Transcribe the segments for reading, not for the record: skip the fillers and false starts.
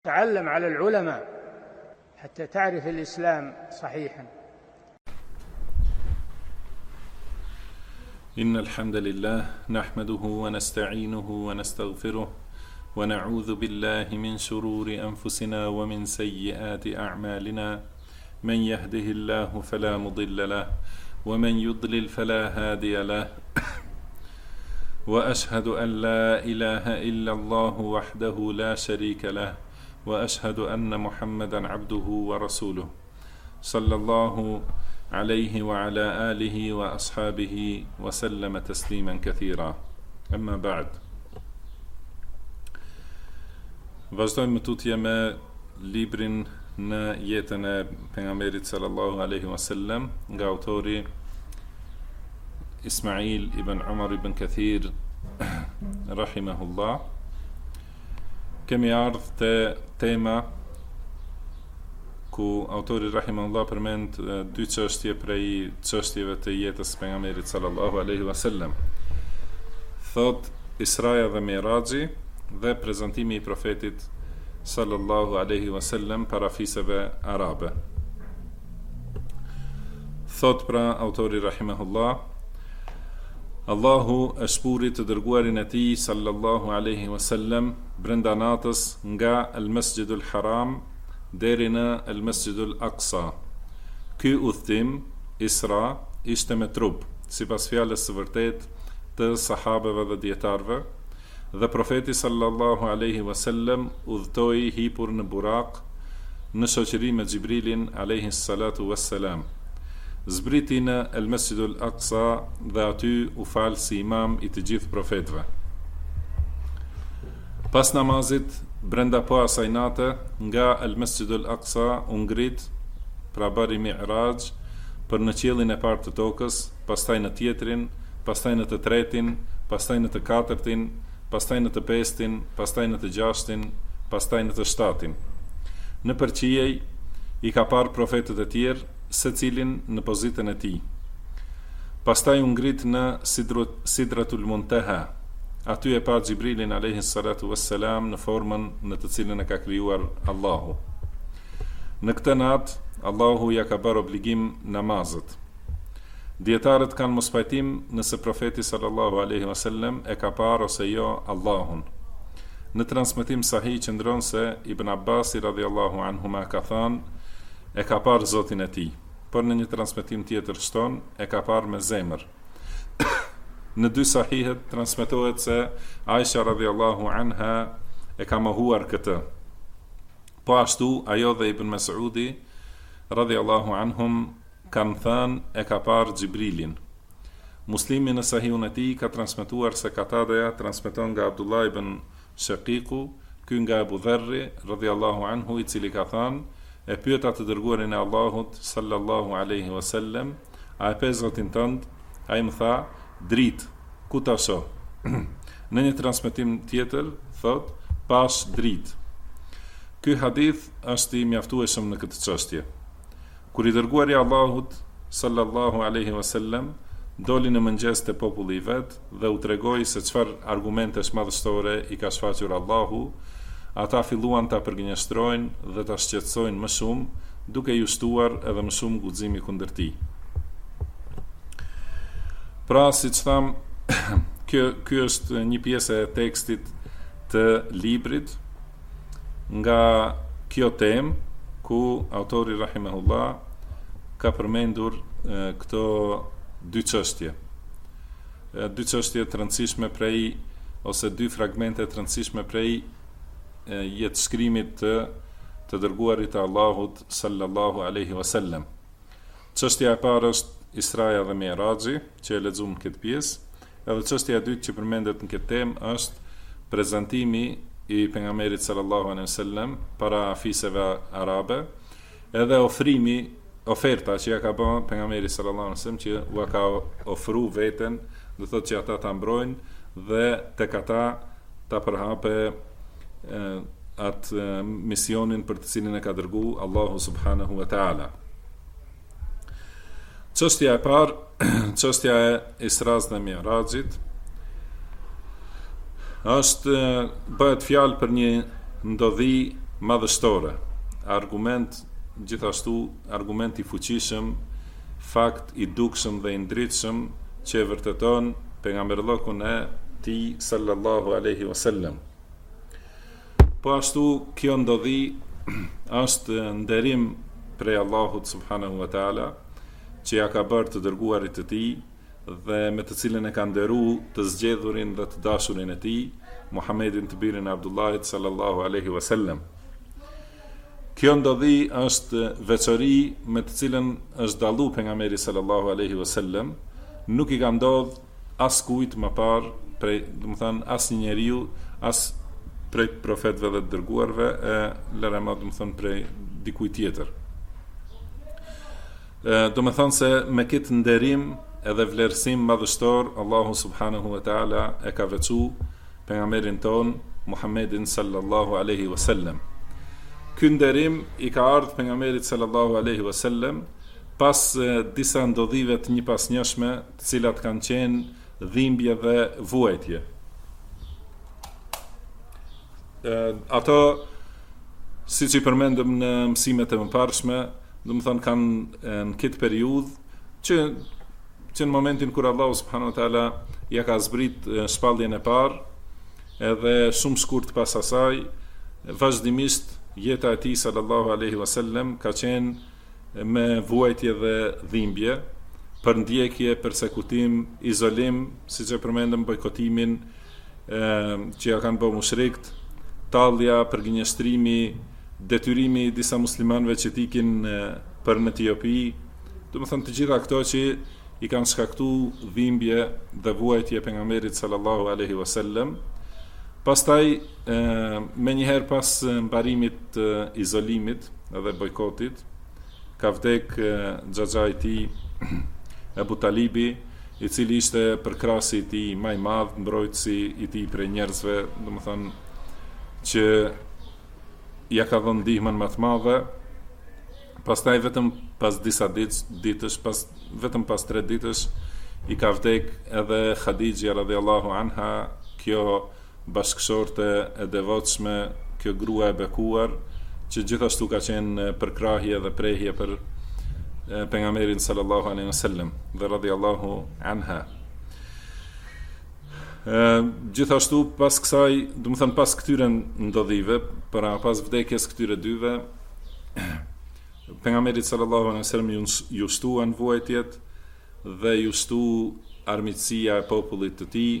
تعلم على العلماء حتى تعرف الإسلام صحيحا. إن الحمد لله نحمده ونستعينه ونستغفره ونعوذ بالله من شرور أنفسنا ومن سيئات أعمالنا. من يهده الله فلا مضل له ومن يضلل فلا هادي له وأشهد أن لا إله إلا الله وحده لا شريك له وأشهد أن محمدا عبده ورسوله صلى الله عليه وعلى آله وأصحابه وسلم تسليما كثيرا. أما بعد. Vazhdojmë tutje me librin në jetën e pejgamberit sallallahu alaihi wasallam nga autori Ismail ibn Umar ibn Kathir rahimahullah. Kemi ardhur te tema ku autori rahimahullah përmend dy çështje prej çështjeve të jetës së pejgamberit sallallahu alaihi wasallam. Thot Israja dhe Miraxhi dhe prezantimi i profetit sallallahu alaihi wasallam para fisëve arabe. Thot pra autori rahimahullah: Allahu e shpuri të dërguarin e tij sallallahu alaihi wasallam brenda natës nga al-Masjidul Haram deri në al-Masjidul Aqsa. Ky udhtim Isra ishte me trup, sipas fjalës së vërtet të sahabeve dhe dietarëve, dhe profeti sallallahu alaihi wasallam udhtoi hipur në burak në shoqëri me Xhibrilin alaihi salatu wassalam. Zbriti në El Masjidul Aqsa dhe aty u fal si imam i të gjithë profetëve. Pas namazit, brenda po asaj nate, nga El Masjidul Aqsa u ngrit, pra bari Mi'raj për në qiellin e parë të tokës, pastaj në tjetrin, pastaj në të tretin, pastaj në të katërtin, pastaj në të pestin, pastaj në të gjashtin, pastaj në të shtatin. Në përqiej i ka parë profetët e tjerë, secilin në pozitën e tij. Pastaj u ngrit në Sidratul Muntaha. Aty e pa Xhibrilin alayhi salatu wassalam në formën në të cilën e ka krijuar Allahu. Në këtë natë Allahu ja ka bërë obligim namazet. Dietarët kanë mos pajtim nëse profeti sallallahu alaihi wasallam e ka parë ose jo Allahun. Në transmetim sahih qëndron se Ibn Abbasi radhiyallahu anhuma ka thënë e ka parë Zotin e tij, por në një transmetim tjetër shton e ka parë me zemër. Në dy sahihet transmetohet se Aisha radhiyallahu anha e ka mohuar këtë. Po ashtu ajo dhe Ibn Mas'udi radhiyallahu anhum kanë thënë e ka parë Xhibrilin. Muslimi në sahihun e tij ka transmetuar se Katadeja transmeton nga Abdullah ibn Shaqiqu, ky nga Abu Dharri radhiyallahu anhu, i cili ka thënë e pyeta të dërguarin e Allahut sallallahu alaihi wasallam, a e pe Zotin tënd? Ai më tha, dritë, ku ta shoh? Në një transmetim tjetër thot, pash dritë. Ky hadith është i mjaftueshëm në këtë çështje. Kur i dërguari Allahut sallallahu alaihi wasallam doli në mëngjes te populli i vet dhe u tregoi se çfarë argumentesh madhështore i ka shfaqur Allahu, ata filluan ta përgënjeshtrojnë dhe ta shqetësojnë më shumë, duke ju shtuar edhe më shumë guximi kundër tij. Pra, siç tham, ky është një pjesë e tekstit të librit nga kjo temë ku autori rahimahullah ka përmendur këto dy çështje. Dy çështje të rëndësishme prej, ose dy fragmente të rëndësishme prej jetëshkrimit të dërguarit të Allahut sallallahu alaihi wasallam. Çështja e parë është Israja dhe Miraxhi, që e lexuam këtë pjesë, edhe çështja e dytë që përmendet në këtë temë është prezantimi i pejgamberit sallallahu alaihi wasallam para fisëve arabe, edhe oferta që ja ka bërë pejgamberi sallallahu alaihi wasallam, që u ka ofruar veten, do thotë që ata ta mbrojnë dhe tek ata ta përhape atë misionin për të cilin e ka dërguar Allahu subhanahu wa taala. Çështja e parë, çështja e Isras dhe Miraxhit, është bëhet fjalë për një ndodhi madhështore, argument i fuqishëm, fakt i dukshëm dhe i ndritshëm që e vërteton pejgamberllokun e tij sallallahu alaihi wasallam. Po ashtu kjo ndodhi është nderim prej Allahut subhanahu wa taala që ja ka bërë të dërguarit të tij dhe me të cilën e ka nderuar të zgjedhurin dhe të dashurin e tij, Muhammedin të birin e Abdullahit sallallahu alaihi wasallam. Kjo ndodhi është veçori me të cilën është dallu pejgamberi sallallahu alaihi wasallam, nuk i ka ndodhur askujt më parë prej, domethënë asnjë njeriu, as prej profetëve dhe të dërguarve e lërema, domethënë prej dikujt tjetër. Domethënë se me këtë nderim edhe vlerësim madhështor, Allahu subhanahu wa taala e ka veçuar pejgamberin ton Muhammedin sallallahu alaihi wasallam. Ky nderim i ka ardhur pejgamberit sallallahu alaihi wasallam pas disa ndodhive të njëpasnjëshme, të cilat kanë qenë dhimbje dhe vuajtje. Ato, siç i përmendëm në mësimet e mëparshme, domethënë kanë në këtë periudhë që në momentin kur Allahu subhanahu wa taala ja ka zbrit shpalljen e parë, edhe shumë shkurt pas asaj, vazhdimisht jeta e tij sallallahu alaihi wasallam ka qenë me vuajtje dhe dhimbje, për ndjekje, persekutim, izolim, siç e përmendëm, bojkotimin që ja kanë bërë mushrikët, tallja, përgënjeshtrimi, detyrimi i disa muslimanëve që ikin për në Etiopi, domethënë të gjitha këto që i kanë shkaktuar dhimbje dhe vuajtje pejgamberit sallallahu alaihi wasallam. Pastaj, me njëherë pas mbarimit të izolimit edhe bojkotit, ka vdek xhaxha i tij Ebu Talibi, i cili ishte përkrahasi i tij më i madh, mbrojtësi i tij prej njerëzve, domethënë që ja ka dhënë ndihmën më të madhe. Pastaj vetëm pas disa ditësh, vetëm pas 3 ditësh, i ka vdek edhe Khadija radhiyallahu anha, kjo bashkëshorte e devotshme, kjo grua e bekuar, që gjithashtu ka qenë përkrahje dhe prehje për pejgamberin sallallahu alaihi wasallam dhe radhiyallahu anha. Gjithashtu pas kësaj, domethënë pas këtyre ndodhive, pas vdekjes këtyre dyve, pejgamberi sallallahu alaihi wasallam ju shtuan vuajtjet dhe ju shtu armiqësia e popullit të tij.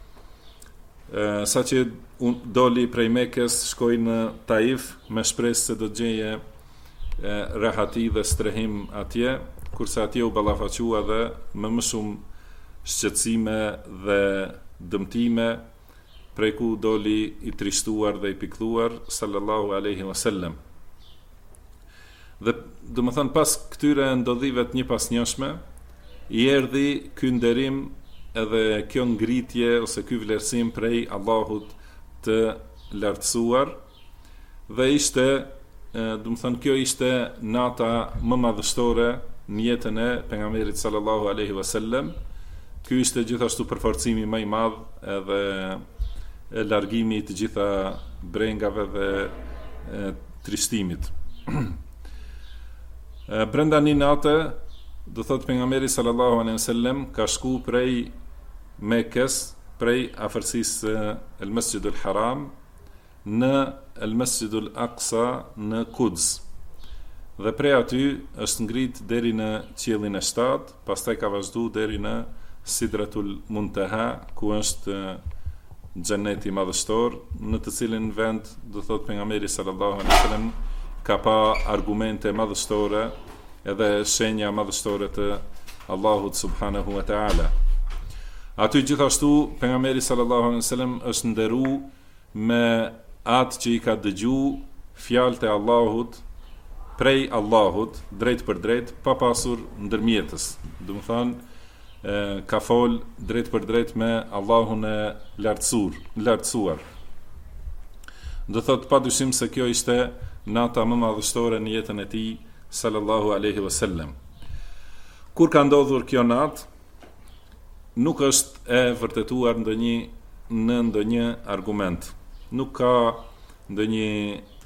Sa që doli prej Mekës, shkoi në Taif me shpresë se do të gjeje rehati dhe strehim atje, kurse atje u ballafaqua dhe më shumë shqetësime dhe dëmtime, prej ku doli i trishtuar dhe i pikëlluar sallallahu alaihi wasallam. Dhe domethënë pas këtyre ndodhive të njëpasnjëshme, i erdhi ky nderim edhe kjo ngritje ose ky vlerësim prej Allahut të lartësuar, dhe ishte, domethënë kjo ishte nata më madhështore në jetën e pejgamberit sallallahu alaihi wasallam. Ky ishte gjithashtu përforcimi më i madh edhe largimi i të gjitha brengave dhe trishtimit. Brenda një nate, do thot pejgamberi sallallahu alaihi wasallam ka shku prej Mekës, prej afërsisë El Masjidul Haram në El Masjidul Aqsa në Quds. Dhe prej aty është ngrit deri në qiellin e 7, pastaj ka vazhdu deri në Sidratul Muntaha, ku është xheneti madhështor, në të cilin vend, do thot pejgamberi sallallahu alaihi wasallam, ka pa argumente madhështore edhe shenja madhështore të Allahut subhanahu wa ta'ala. Aty gjithashtu pejgamberi sallallahu alaihi wasallam është nderu me atë që i ka dëgju fjalët e Allahut prej Allahut drejt për drejt, pa pasur ndërmjetës. Domethënë ka fol drejt për drejt me Allahun e lartësuar. Do thot padyshim se kjo ishte nata më madhështore në jetën e tij sallallahu alaihi wasallam. Kur ka ndodhur kjo natë, nuk është e vërtetuar në ndonjë argument. Nuk ka ndonjë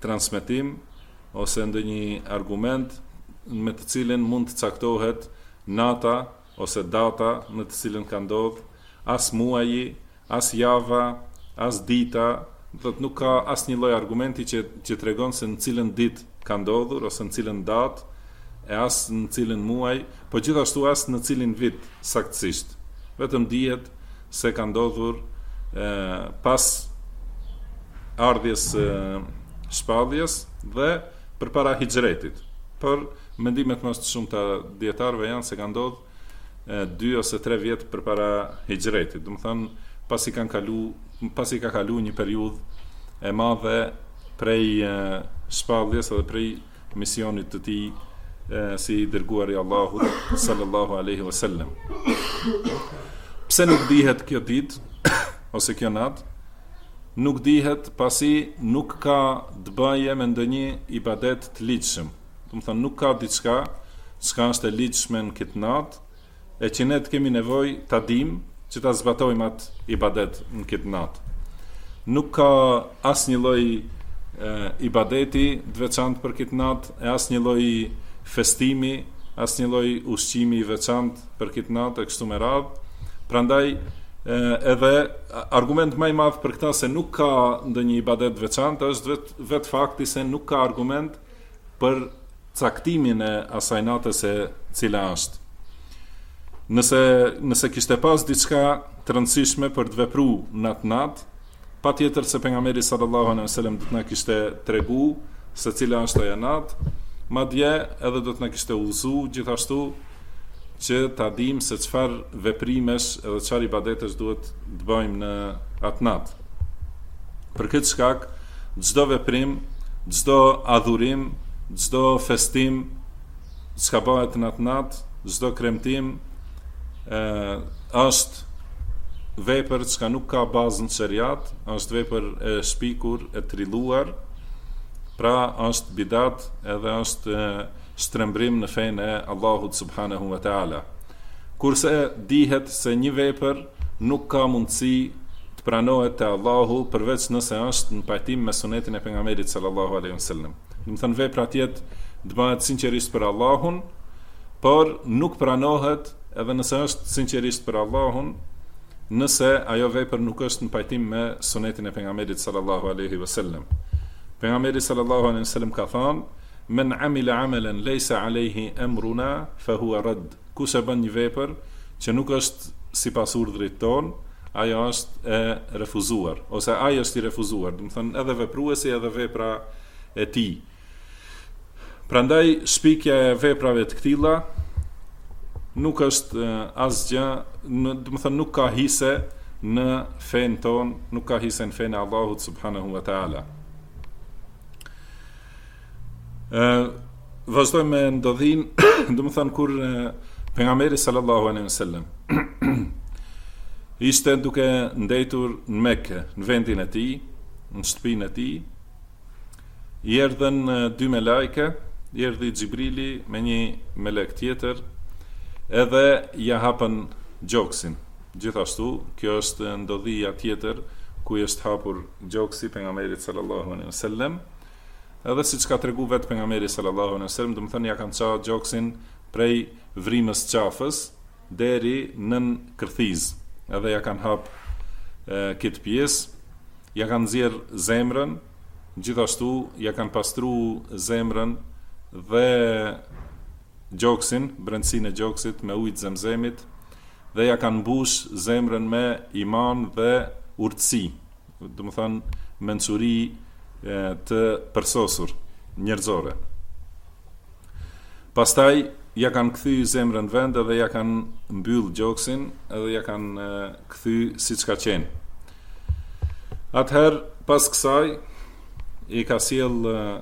transmetim ose ndonjë argument me të cilin mund të caktohet nata ose data në të cilën ka ndodhur, as muaji, as java, as dita, do të nuk ka asnjë lloj argumenti që tregon se në cilën ditë ka ndodhur ose në cilën datë, e as në cilën muaj, po gjithashtu as në cilin vit saktësisht. Vetëm dihet se ka ndodhur pas ardhjes shpalljes dhe përpara hijretit. Por mendimet më të shumta dietarëve janë se ka ndodhur 2 ose 3 vjet përpara hijretit. Do të thonë pasi ka kalu një periudhë e madhe prej shpalljes edhe prej misionit të tij si i dërguari i Allahut sallallahu alaihi wasallam. Pse nuk dihet kjo ditë ose kjo natë? Nuk dihet pasi nuk ka të bëje me ndonjë ibadet të ligjshëm. Do të thonë nuk ka diçka çka është e ligjshme në këtë natë e që ne të kemi nevojë ta dimë që ta zbatojmë atë ibadet në këtë natë. Nuk ka asnjë lloj ibadeti të veçantë për këtë natë, e asnjë lloj festimi, asnjë lloj ushqimi i veçantë për këtë natë e kështu me radhë. Prandaj edhe argument më i madh për këtë se nuk ka ndonjë ibadet veçantë është vetë fakti se nuk ka argument për caktimin e asaj nate se cila është. Nëse kishte pas diçka të rëndësishme për të vepruar në atë natë, patjetër se pejgamberi sallallahu alaihi wasallam do të na kishte tregu se cila është ajo natë, madje edhe do të na kishte udhëzuar gjithashtu që ta dimë se çfarë veprimesh edhe çfarë ibadetesh duhet të bëjmë në atë natë. Për këtë shkak, çdo veprim, çdo adhurim, çdo festim çka bëhet në atë natë, çdo kremtim është vepër që nuk ka bazë në shariat, është vepër e shpikur, e trilluar, pra është bidat edhe është shtrembrim në fenë e Allahut subhanahu wa ta'ala. Kurse dihet se një vepër nuk ka mundësi të pranohet te Allahu përveç nëse është në pajtim me sunetin e pejgamberit sallallahu alaihi wasallam. Do të thënë vepra tjetë të bëhet sinqerisht për Allahun, por nuk pranohet edhe nëse është sinqerisht për Allahun, nëse ajo vepër nuk është në pajtim me sunetin e pejgamberit sallallahu alaihi wasallam. Pejgamberi sallallahu alaihi wasallam ka thënë: "Men amila amalan laysa alayhi amruna fa huwa radd." Kush e bën një vepër që nuk është sipas urdhrit ton, ajo është e refuzuar ose ai është i refuzuar. Do të thënë edhe vepruesi edhe vepra e tij. Prandaj shpikja e veprave të këtilla nuk është asgjë, do të thënë nuk ka hise në fen ton, nuk ka hise në fen e Allahut subhanahu wa ta'ala. Vazhdojmë me ndodhin, do të thënë kur pejgamberi sallallahu alaihi wasallam ishte duke ndetur në Mekë, në vendin e tij, në shtëpinë e tij, i erdhën 2 melajke, i erdhi Xhibrili me një melek tjetër, edhe ja hapën gjoksin. Gjithashtu, kjo është ndodhia tjetër ku është hapur gjoksi pejgamberit sallallahu alaihi wasallam. Edhe siç ka treguar vetë pejgamberi sallallahu alaihi wasallam, do të thënë ja kanë çao gjoksin prej vrimës qafës deri nën kërthiz. Edhe ja kanë hap këtë pjesë, ja kanë nxjerr zemrën, gjithashtu ja kanë pastruar zemrën dhe gjoksin, brendësinë e gjoksit me ujë të Zemzemit, dhe ja kanë mbush zemrën me iman dhe urtësi, do të thënë mençuri të përsosur njerëzore. Pastaj ja kanë kthy zemrën vend dhe ja kanë mbyll gjoksin edhe ja kanë kthy siç ka qenë. Atëherë pas kësaj i ka sjell,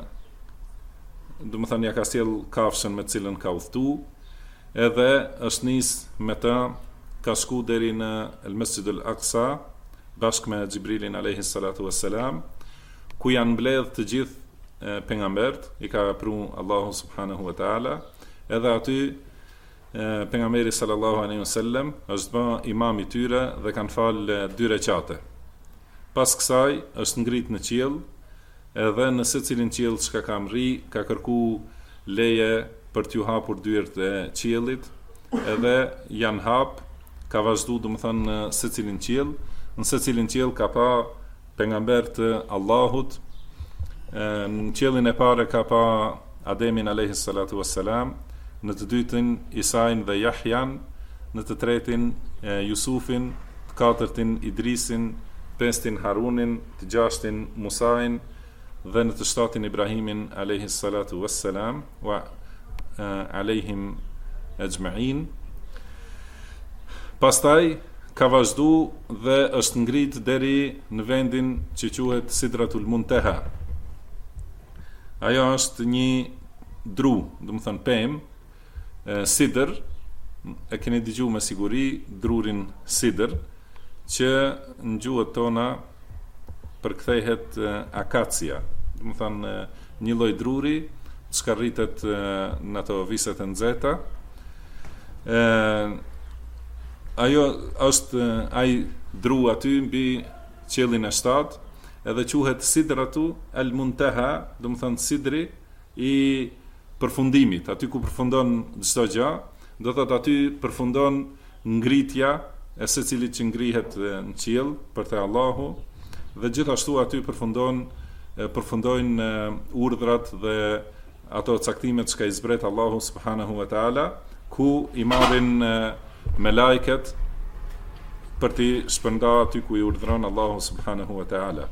do të thënë ja ka sjell kafshën me cilën ka udhtu, edhe është nis me të, ka shku deri në El Mesjid Al Aqsa bashkë me Xhibrilin alayhi salatu wassalam, ku janë mbledh të gjithë pejgambert, i ka pru Allahu subhanahu wa taala, edhe aty pejgamberi sallallahu alaihi wasallam është bë imam i tyre dhe kanë fal 2 recate. Pas kësaj është ngrit në qiell edhe në secilin qiell çka ka mri, ka kërku leje për t'ju hapur dyert e qiellit, edhe janë hap, ka vazhdu domethënë në secilin qiell, në secilin qiell ka pa pejgamber të Allahut, në qiellin e parë ka pa Ademin alayhi salatu wassalam, në të dytin Isain dhe Jahjan, në të tretin Jusufin, të katërtin Idrisin, pestin Harunin, të gjashtin Musain dhe në të shtatin Ibrahimin alayhi salatu wassalam wa alayhim ajma'in. Pastaj ka vazhdu dhe është ngrit deri në vendin që quhet Sidratul Muntaha. Ajo është një dru, domethënë pemë, sidër, e keni dëgjuar me siguri drurin sidër, që në gjuhët tona përkthehet akacia, domethënë një lloj druri që rritet në ato viset e nxehta. Ajo është ai dru aty mbi qiellin e 7, edhe quhet Sidratu al-Muntaha, domethënë sidri i përfundimit, aty ku përfundon çdo gjë, do thotë aty përfundon ngritja e secilit që ngrihet në qiell për te Allahu, dhe gjithashtu aty përfundojnë urdhrat dhe ato caktimet që ka i zbret Allahu subhanahu wa taala, ku i marrin me lajket për t'i shpërnda aty ku i urdhron Allahu subhanahu wa taala.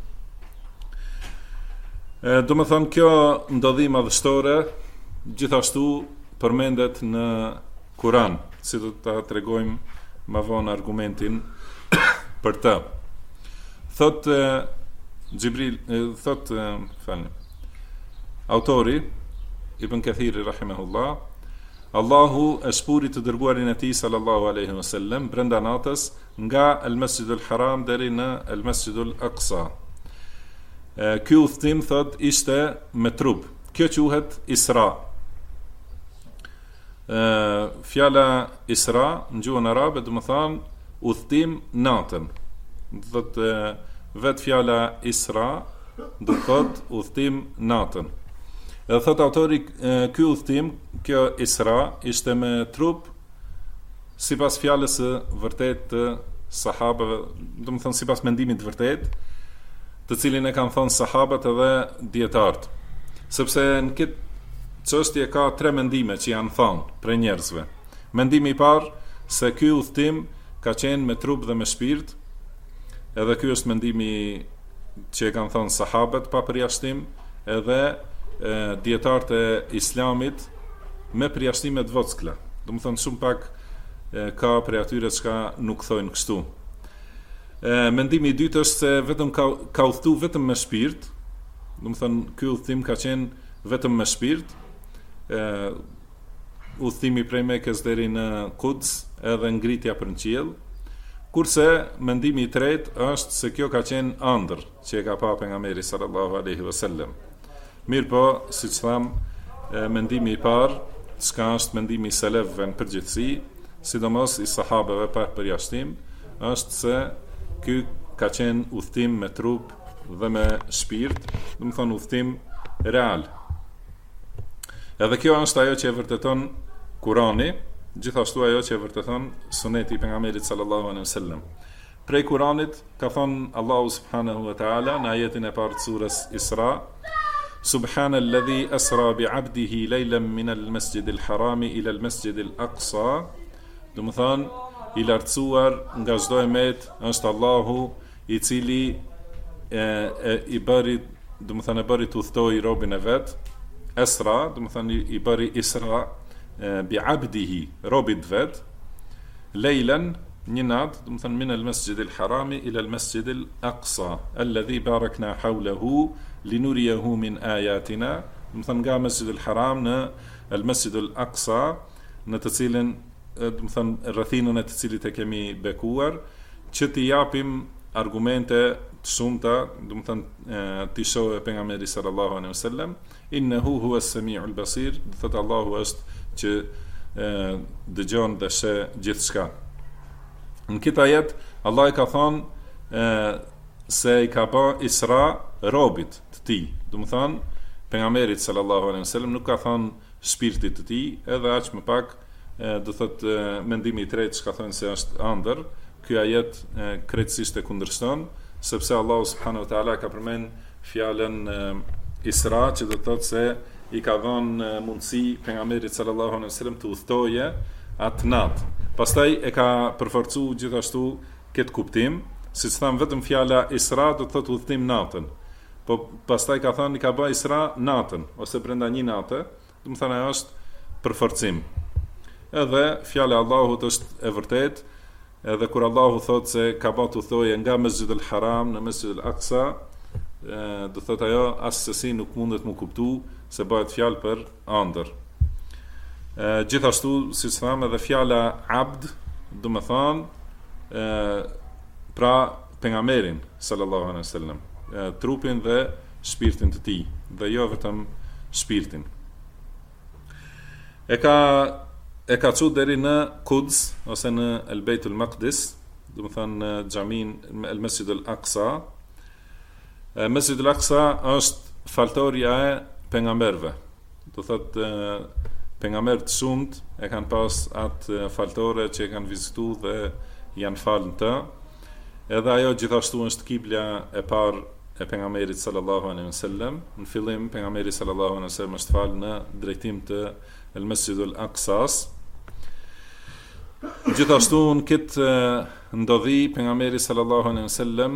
Do më thënë, kjo ndodhi madhështore gjithashtu përmendet në Kur'an, si do ta tregojmë më vonë argumentin për të. Thot Gjibril, autori Ibn Kathiri rahimahullah, Allahu e shpuri të dërguarin e tij sallallahu alaihi wasallam brenda natës nga al-Masjidul Haram deri në al-Masjidul Aqsa. Ky udhtim thot ishte me trup. Kjo quhet Isra. Fjala Isra në gjuhën arabe do të thonë udhtim natën. Do thotë vet fjala Isra do thotë udhtim natën. Edhe thot autori, ky udhtim, kjo Isra ishte me trup sipas fjalës së vërtet të sahabëve, do të thonë sipas mendimit të vërtet, të cilin e kanë thënë sahabët edhe dietarët. Sepse në këtë çështje ka 3 mendime që janë thënë për njerëzve. Mendimi i parë se ky udhtim ka qenë me trup dhe me shpirt, edhe ky është mendimi që e kanë thënë sahabët pa përjashtim, edhe dietarët e Islamit me përjashtime të vockla. Do të thonë shumë pak ka prej atyre që nuk thojnë kështu. Mendimi i dytë është se vetëm ka udhtu vetëm me shpirt, do të thonë ky udhtim ka qenë vetëm me shpirt, udhtimi prej Mekës deri në Quds edhe ngritja për në qiell, kurse mendimi i tretë është se kjo ka qenë ëndër që e ka pa pejgamberi sallallahu alaihi wasallam. Mirpo, siç tham, mendimi i parë, çka është mendimi i selefëve në përgjithësi, sidomos i sahabëve pa përjashtim, është se ky ka qenë udhtim me trup dhe me shpirt, do të thonë udhtim real. Edhe kjo është ajo që e vërteton Kurani, gjithashtu ajo që e vërteton suneti i pejgamberit sallallahu alaihi wasallam. Prej Kuranit ka thënë Allahu subhanahu wa taala në ajetin e parë të surës Isra, Subhanalladhi asra bi 'abdihi laylan min al-masjidil harami ila al-masjidil aqsa. Do të thonë i lartësuar nga çdo emet është Allahu i cili i bëri, do të thënë, e bëri të udhtoi robën e vet. Esra, do të thënë i bëri Isra bi 'abdihi, robit vet. Lejlan, një natë, do të thënë min al-masjidil harami ila al-masjidil aqsa, alladhi barakna hawlahu linuriyahu min ayatina. Do të thënë nga Masjidul Haram në al-Masjidul Aqsa, në të cilin, do të thënë rrethinën e të cilit e kemi bekuar, që t'i japim argumente të shumta, do të thënë t'i shohë pejgamberi sallallahu alaihi wasallam, innahu huwa as-sami'ul basir, do të thotë Allahu është që dëgjon dhe sheh gjithçka. Në këtë ajet Allah i ka thënë se i ka bë Isra robit, të të tij. Do të thonë pejgamberit sallallahu alaihi wasallam nuk ka thënë shpirtit të tij, edhe aq më pak do thotë mendimi i tretë që ka thënë se është ëndër. Ky ajet krejtësisht e kundërshton, sepse Allahu subhanahu wa taala ka përmend fjalën Isra, që do thotë se i ka dhënë mundësi pejgamberit sallallahu alaihi wasallam të udhtoje atë natë. Pastaj e ka përforcuar gjithashtu këtë kuptim, siç tham vetëm fjala Isra do të thotë udhtim natën. Po pastaj ka thënë i ka bë Isra natën ose brenda një nate, do të thonë ajo është përforcim. Edhe fjala e Allahut është e vërtetë, edhe kur Allahu thotë se ka bërë udhtoje nga Mesjidul Haram në Mesjidul Aqsa, do thotë ajo asesi nuk mundet mu kuptu se bëhet fjalë për ëndër. Gjithashtu, siç tham, edhe fjala abd, do të thonë pra pejgamberin sallallahu alaihi wasallam, trupin dhe shpirtin të tij, dhe jo vetëm shpirtin. E ka çu deri në Quds ose në El Beitul Maqdis, do të thonë në xhamin El Mesjidul Aqsa. Mesjidul Aqsa është faltoria e pejgamberëve. Do thotë pejgamberët shumt e kanë pas atë faltore që e kanë vizituar dhe janë falën të. Edhe ajo gjithashtu është kiblja e parë e pejgamberit sallallahu alaihi wasallam. Në fillim pejgamberi sallallahu alaihi wasallam është falë në drejtim të El Mesjidul Aqsas. Gjithashtu në këtë ndodhi pejgamberi sallallahu alaihi wasallam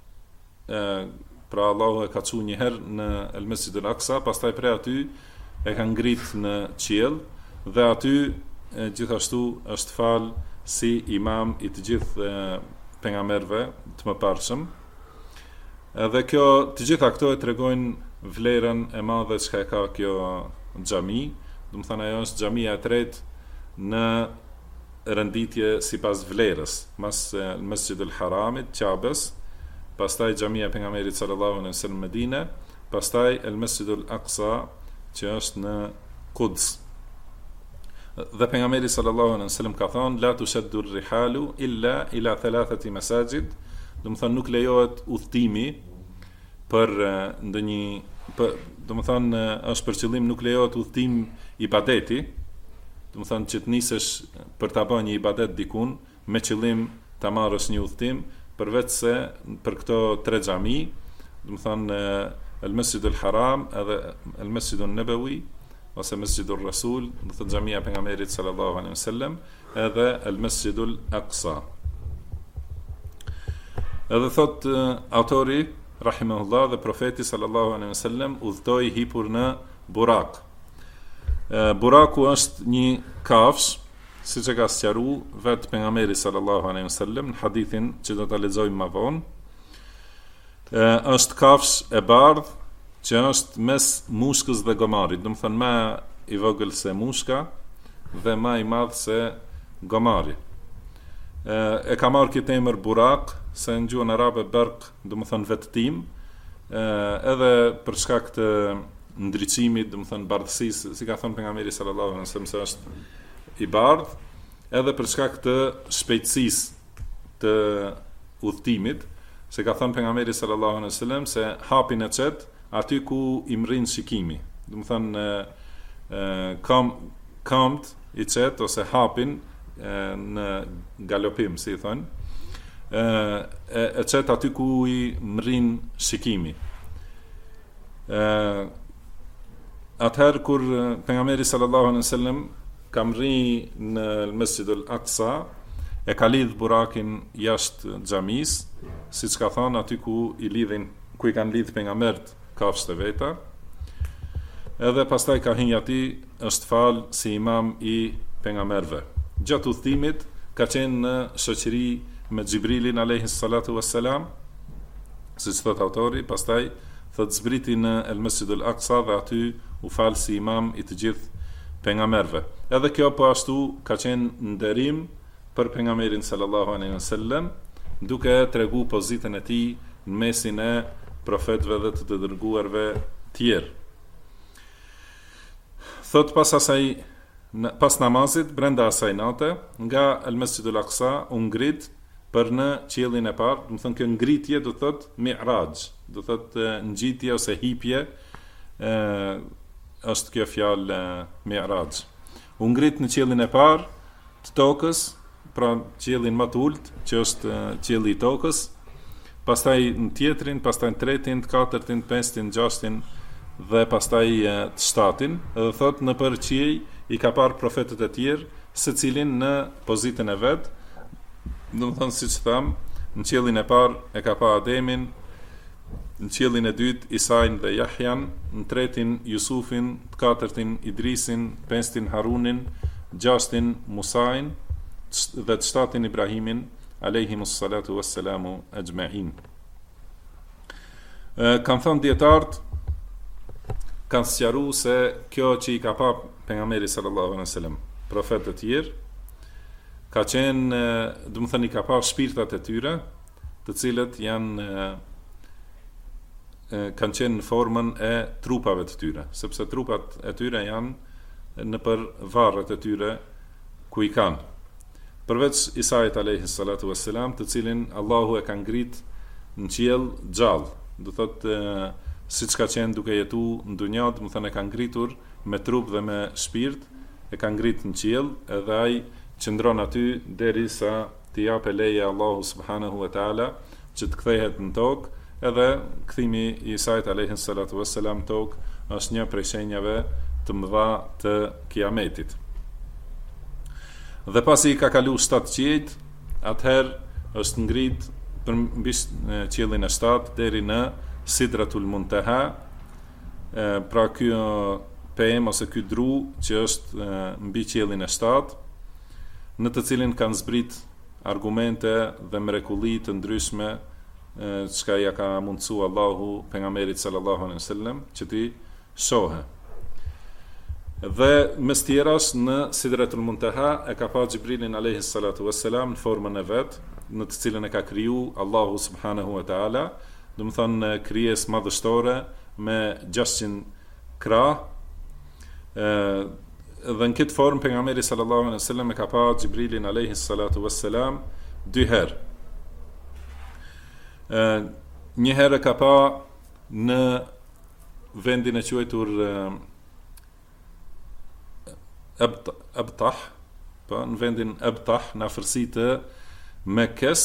pra Allahu e ka çu një herë në El Mesjidul Aqsa, pastaj prej aty e ka ngrit në qiell dhe aty gjithashtu është fal si imam i të gjithë pejgamberëve të mëparshëm. Edhe kjo, të gjitha këto e tregojnë vlerën e madhe që ka kjo xhami. Do të thonë ajo është xhamia e tretë në renditje sipas vlerës, mas Mesjidul Haramit, Qabes, pastaj xhamia e pejgamberit sallallahu alaihi wasallam në Medinë, pastaj El Mesjidul Aqsa që është në Quds. Dhe pejgamberi sallallahu alaihi wasallam ka thënë la tushaddu ar-rihalu illa ila thalathati masajid, do të thonë nuk lejohet udhtimi për ndonjë, do të thonë është për qëllim nuk lejohet udhtim ibadeti, do të thonë që të nisesh për ta bërë një ibadet dikun me qëllim ta marrësh një udhtim, përveç se për këto tre xhami, do të thonë El Mesjidul Haram, edhe El Mesjidun Nabawi ose Mesjidul Rasul, do të xhamia e pejgamberit sallallahu alaihi wasallam, edhe El Mesjidul Aqsa. Edhe thot autori rahimahullah dhe profeti sallallahu alaihi wasallam udhtoi hipur në Burak. Buraku është një kafsh, siç e ka sqaruar vetë pejgamberi sallallahu alaihi wasallam në hadithin që do ta lexojmë më vonë. Është kafsh e bardh që është mes mushkës dhe gomarit, do të thonë më i vogël se mushka dhe më i madh se gomari. E ka marrë këtë emër Burak se në gjuhën arabe berk do të thonë vetëtim, edhe për shkak të ndriçimit, do të thonë bardhësisë, si ka thënë pejgamberi sallallahu alaihi wasallam se është i bardh, edhe për shkak të shpejtësisë të udhtimit, se ka thënë pejgamberi sallallahu alaihi wasallam se hapin e çet aty ku i mrin shikimi. Do të thonë kamt i çet ose hapin në galopim, si i thonë, e çet aty ku i mrin shikimi. Atëherë kur pejgamberi sallallahu alaihi wasallam ka mri në Mesjidul Aqsa, e ka lidh burakin jashtë xhamis, siç ka thënë aty ku i kanë lidh pejgambert kafshët e veta. Edhe pastaj ka hyrë aty, është fal si imam i pejgamberëve. Gjatë udhëtimit ka qenë në shoqëri me Xhibrilin alayhi salatu wassalam, siç thot autori, pastaj thot zbriti në El Mesjidul Aqsa dhe aty u fal si imam i të gjithë pejgamberëve. Edhe kjo po ashtu ka qenë nderim për pejgamberin sallallahu alaihi wasallam, duke tregu pozitën e tij në mesin e profetëve dhe të dërguarve tjerë. Thot pas namazit brenda asaj nate, nga El Mesjidul Aqsa u ngrit për në qiellin e parë, do të thonë kjo ngritje do thot Mi'raj, do thotë ngjitje ose hipje, është kjo fjalë Mi'raj. U ngrit në qiellin e parë të tokës, pra qiellin më të ulët, që është qielli i tokës, pastaj në tjetrin, pastaj në tretin, të katërtin, pestin, gjashtin dhe pastaj të shtatin. Edhe thotë në për qiell i ka parë profetët e tjerë, secilin në pozitën e vet. Domethënë siç tham, në qiellin e parë e ka pa Ademin, në qiellin e dytë Isain dhe Jahjan, në tretin Jusufin, të katërtin Idrisin, pestin Harunin, gjashtin Musain dhe të shtatin Ibrahimin, alayhimus salatu wassalamu ajma'in. Kanë thënë dietarët, kanë sqaruar se kjo që i ka pa pejgamberi sallallahu alaihi wasallam, profetët e tjerë, ka qenë, domethënë i ka pa shpirtat e tyre, të cilët kanë qenë në formën e trupave të tyre, sepse trupat e tyre janë në për varret e tyre ku i kanë. Përveç Isait alayhi salatu wassalam, të cilin Allahu e ka ngrit në qiell gjallë, do thotë siç ka qenë duke jetuar në dunjë, do të thënë e ka ngritur me trup dhe me shpirt, e ka ngrit në qiell, edhe ai qëndron aty derisa t'i japë leje Allahu subhanahu wa taala që të kthehet në tokë. Edhe kthimi i Isait alayhi salatu wassalam në tokë është një prej shenjave të mëdha të kiametit. Dhe pasi ka kalu 7 qiell, atëherë është ngrit për mbi qiellin e 7 deri në Sidratul Muntaha, pra kjo pemë ose ky dru që është mbi qiellin e 7, në të cilin kanë zbrit argumente dhe mrekulli të ndryshme çka ja ka mundsu Allahu pejgamberit sallallahu alaihi wasallam që ti shohë. Dhe mes tjerash në Sidratul Muntaha e ka pa Xhibrilin alayhi salatu wassalam në formën e vet, në të cilën e ka kriju Allahu subhanahu wa taala, do të thonë krijesë madhështore me 600 krah. Dhe në këtë formë pejgamberi sallallahu alaihi wasallam e ka pa Xhibrilin alayhi salatu wassalam 2 herë. Një herë ka pa në vendin e quajtur Abtah, në vendin Abtah, në afërsi të Mekkes.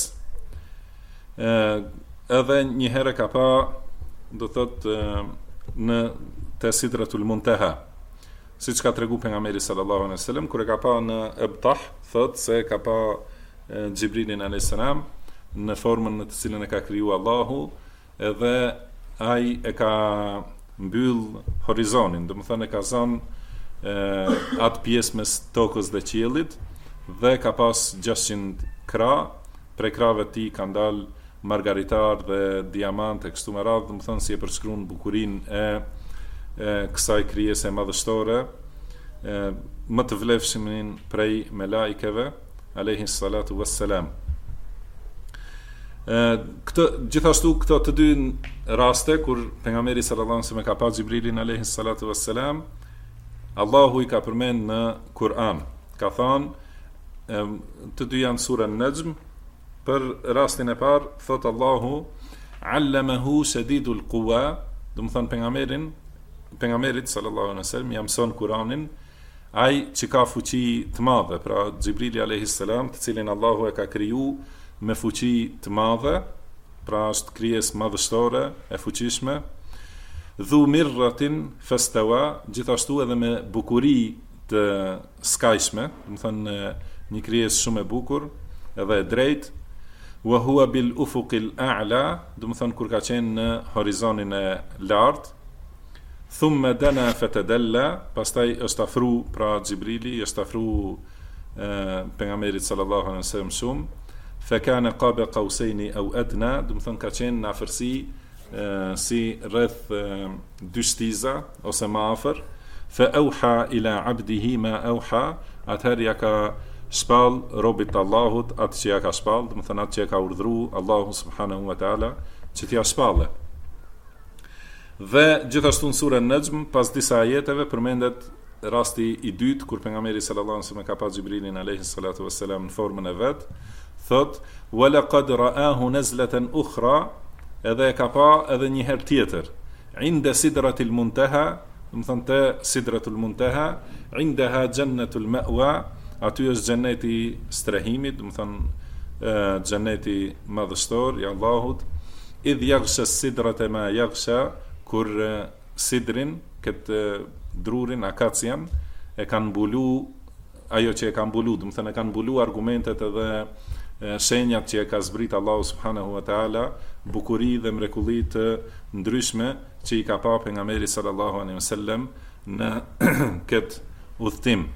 Edhe një herë ka pa, do thot, në te Sidratul Muntaha, siç ka tregu pejgamberi sallallahu alaihi wasallam, kur e ka pa në Abtah, thot se ka pa Xhibrilin alayhis salam në formën në të cilën e ka kriju Allahu, edhe ai e ka mbyll horizonin, do të thënë e ka zënë atë pjesë mes tokës dhe qiellit, dhe ka pas 600 krah, prej krave të tij kanë dalë margaritar dhe diamante, kështu me radhë, do të thënë si e përshkruan bukurinë e kësaj krijese madhështore, më të vlefshmin prej melaikeve alayhi salatu wassalam. Gjithashtu këto të dy raste kur pejgamberi sallallahu alaihi wasallam ka pa Xhibrilin alayhi salatu wassalam, Allahu i ka përmend në Kur'an. Ka thënë, të dy janë sura Najm, për rastin e parë thot Allahu allamahu shadidul quwa, do të thonë pejgamberit sallallahu alaihi wasallam ja mëson Kur'anin ai që ka fuqi të madhe, pra Xhibrili alayhi salam, të cilin Allahu e ka kriju me fuqi të madhe, pra është krijesë madhështore e fuqishme, dhu mirratin fastawa, gjithashtu edhe me bukuri të skajshme, do të thënë një krijesë shumë e bukur edhe e drejtë, wa huwa bil ufuqil a'la, do të thënë kur ka qenë në horizonin e lartë, thumma dana fatadalla, pastaj është afru, pra Xhibrili është afru pejgamberit sallallahu alaihi wasallam shumë, fa kana qaba qausaini aw adna, do të thënë ka qenë në afërsi si rreth 2 shtiza ose më afër, fa auha ila abdihi ma auha, atëherë ja ka shpall robit të Allahut atë që ja ka shpall, do të thënë atë që ja ka urdhëruar Allahu subhanahu wa taala që t'ia shpallë. Dhe gjithashtu në surën Najm, pas disa ajeteve përmendet rasti i dytë kur pejgamberi sallallahu alaihi wasallam ka pa Xhibrilin alayhi salatu wassalam në formën e vet, thot wa laqad ra'ahu nazlatan ukhra, edhe e ka pa edhe një herë tjetër. Inda sidratil muntaha, do të thonë te sidratul muntaha, indaha jannatul ma'wa, aty është xheneti strehimit, do të thonë xheneti madhështor i Allahut. Idh yaghsha sidrata ma yaghsha, kur sidrin, këtë drurin, akacian, e kanë mbulu ajo që e kanë mbulu, do të thënë e kanë mbulu argumentet edhe shenjat që e ka zbrit Allahu subhanahu wa taala, bukuri dhe mrekulli të ndryshme që i ka pa pejgamberi sallallahu alaihi wasallam në këtë udhtim.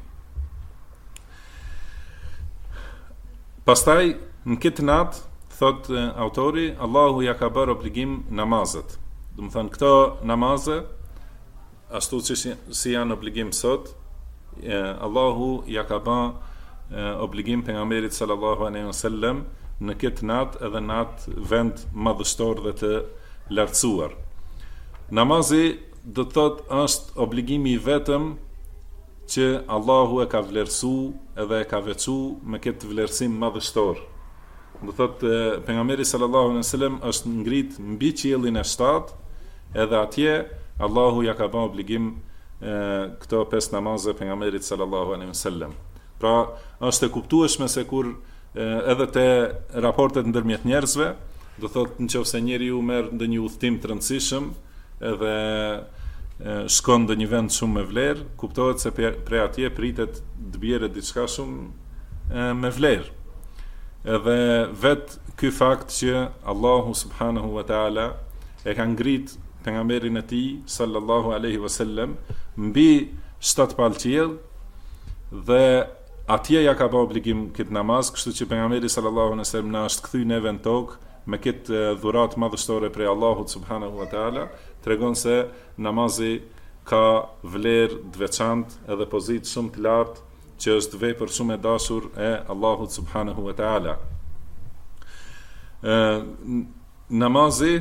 Pastaj në këtë natë, thot autori, Allahu ja ka bërë obligim namazet. Do të thënë këto namaze, ashtu që si janë obligim sot, Allahu ja ka bërë obligim pejgamberit sallallahu alaihi wasallam në këtë natë edhe në atë vend madhështor dhe të lartësuar. Namazi do të thot është obligimi i vetëm që Allahu e ka vlerësu edhe e ka veçu me këtë vlerësim madhështor. Do thot pejgamberi sallallahu alaihi wasallam është ngrit mbi qiellin e 7, edhe atje Allahu ja ka bërë obligim këto 5 namaze pejgamberit sallallahu alaihi wasallam. Pra është e kuptueshme se kur edhe te raportet ndërmjet njerëzve, do thot nëse njeriu merr ndonjë udhtim të rëndësishëm edhe shkon në një vend shumë me vlerë, kuptohet se prej atje pritet të bjerë diçka shumë me vlerë. Edhe vetë ky fakt që Allahu subhanahu wa taala e ka ngrit pejgamberin e tij sallallahu alaihi wasallam mbi 7 palë qiell dhe atje ja ka bërë obligim këtë namaz, kështu që pejgamberi sallallahu alaihi wasallam na është kthy neve në tokë me këtë dhuratë madhështore prej Allahut subhanahu wa taala, tregon se namazi ka vlerë të veçantë edhe pozitë shumë të lartë, që është vepër shumë e dashur e Allahut subhanahu wa taala. Namazi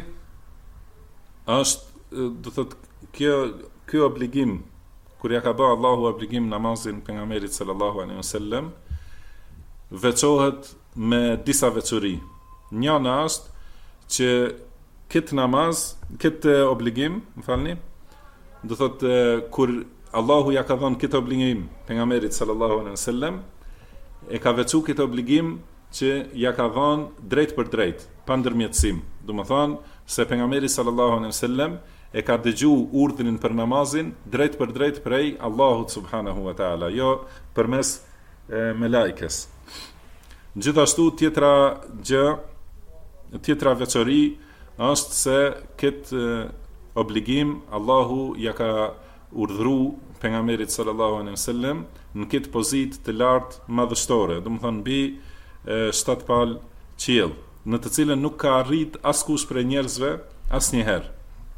është, do thotë, kjo obligim, kur ja ka bërë Allahu obligim namazin pejgamberit sallallahu alaihi wasallam, veçohet me disa veçori. Njëna është që këtë namaz, këtë obligim, më falni, do thotë kur Allahu ja ka dhënë këtë obligim pejgamberit sallallahu alaihi wasallam, e ka veçuar këtë obligim që ja ka dhënë drejt për drejt, pa ndërmjetësim. Do të thonë se pejgamberi sallallahu alaihi wasallam e ka dëgjuar urdhrin për namazin drejt për drejt prej Allahut subhanahu wa taala, jo përmes melajkes. Gjithashtu tjetra veçori është se këtë obligim Allahu ja ka urdhëru pejgamberit sallallahu alaihi wasallam në këtë pozitë të lartë madhështore, do të thonë mbi 7 palë qiell, në të cilën nuk ka arrit askush prej njerëzve asnjëherë.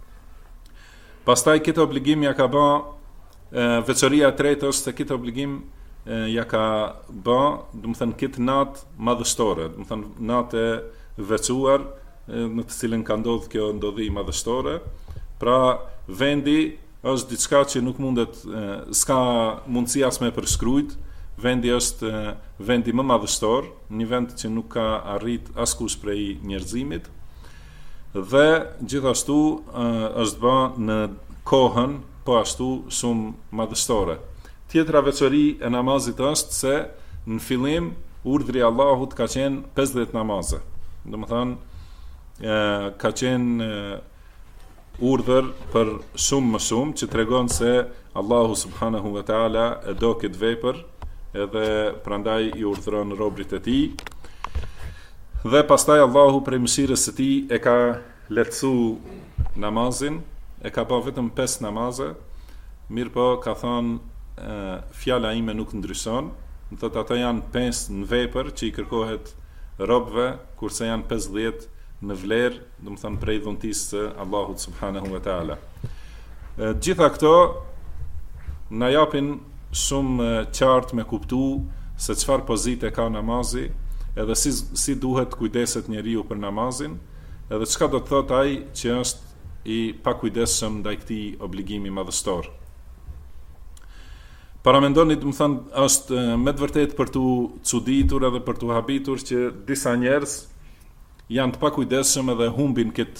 Pastaj këtë obligim ja ka bë veçoria e tretë është se këtë obligim ja ka bë, do të thënë këtë natë madhështore, do të thënë natë e veçuar në të cilën ka ndodhur kjo ndodhi madhështore. Pra vendi është diçka që nuk mundet, s'ka mundësi as me përshkruajt. Vendi është vendi më madhështor, një vend që nuk ka arrit askush prej njerëzimit, dhe gjithashtu është bë në kohën po ashtu shumë madhështore. Tjetra veçori e namazit është se në fillim urdhri i Allahut ka qenë 50 namaze. Domethënë ka qenë urdhër për shumë më shumë, që tregon se Allahu subhanahu wa taala e do këtë vepër, edhe prandaj i urdhëron robrit e tij. Dhe pastaj Allahu prej mëshirës së tij e ka lehtësu namazin, e ka bërë vetëm 5 namaze, mirë po ka thonë fjala ime nuk ndryshon, do thotë ato janë 5 në vepër që i kërkohet robëve, kurse janë 50 në vlerë, do të thonë prej dhuntisë së Allahut subhanahu wa taala. Gjitha këto na japin shumë qartë me kuptu se çfarë pozite ka namazi, edhe si duhet kujdeset njeriu për namazin, edhe çka do të thotë ai që është i pakujdesshëm ndaj këtij obligimi madhështor. Paramendoni, do të thonë, është me të vërtetë për tu çuditur edhe për tu habitur që disa njerëz janë të pakujdesshëm edhe humbin këtë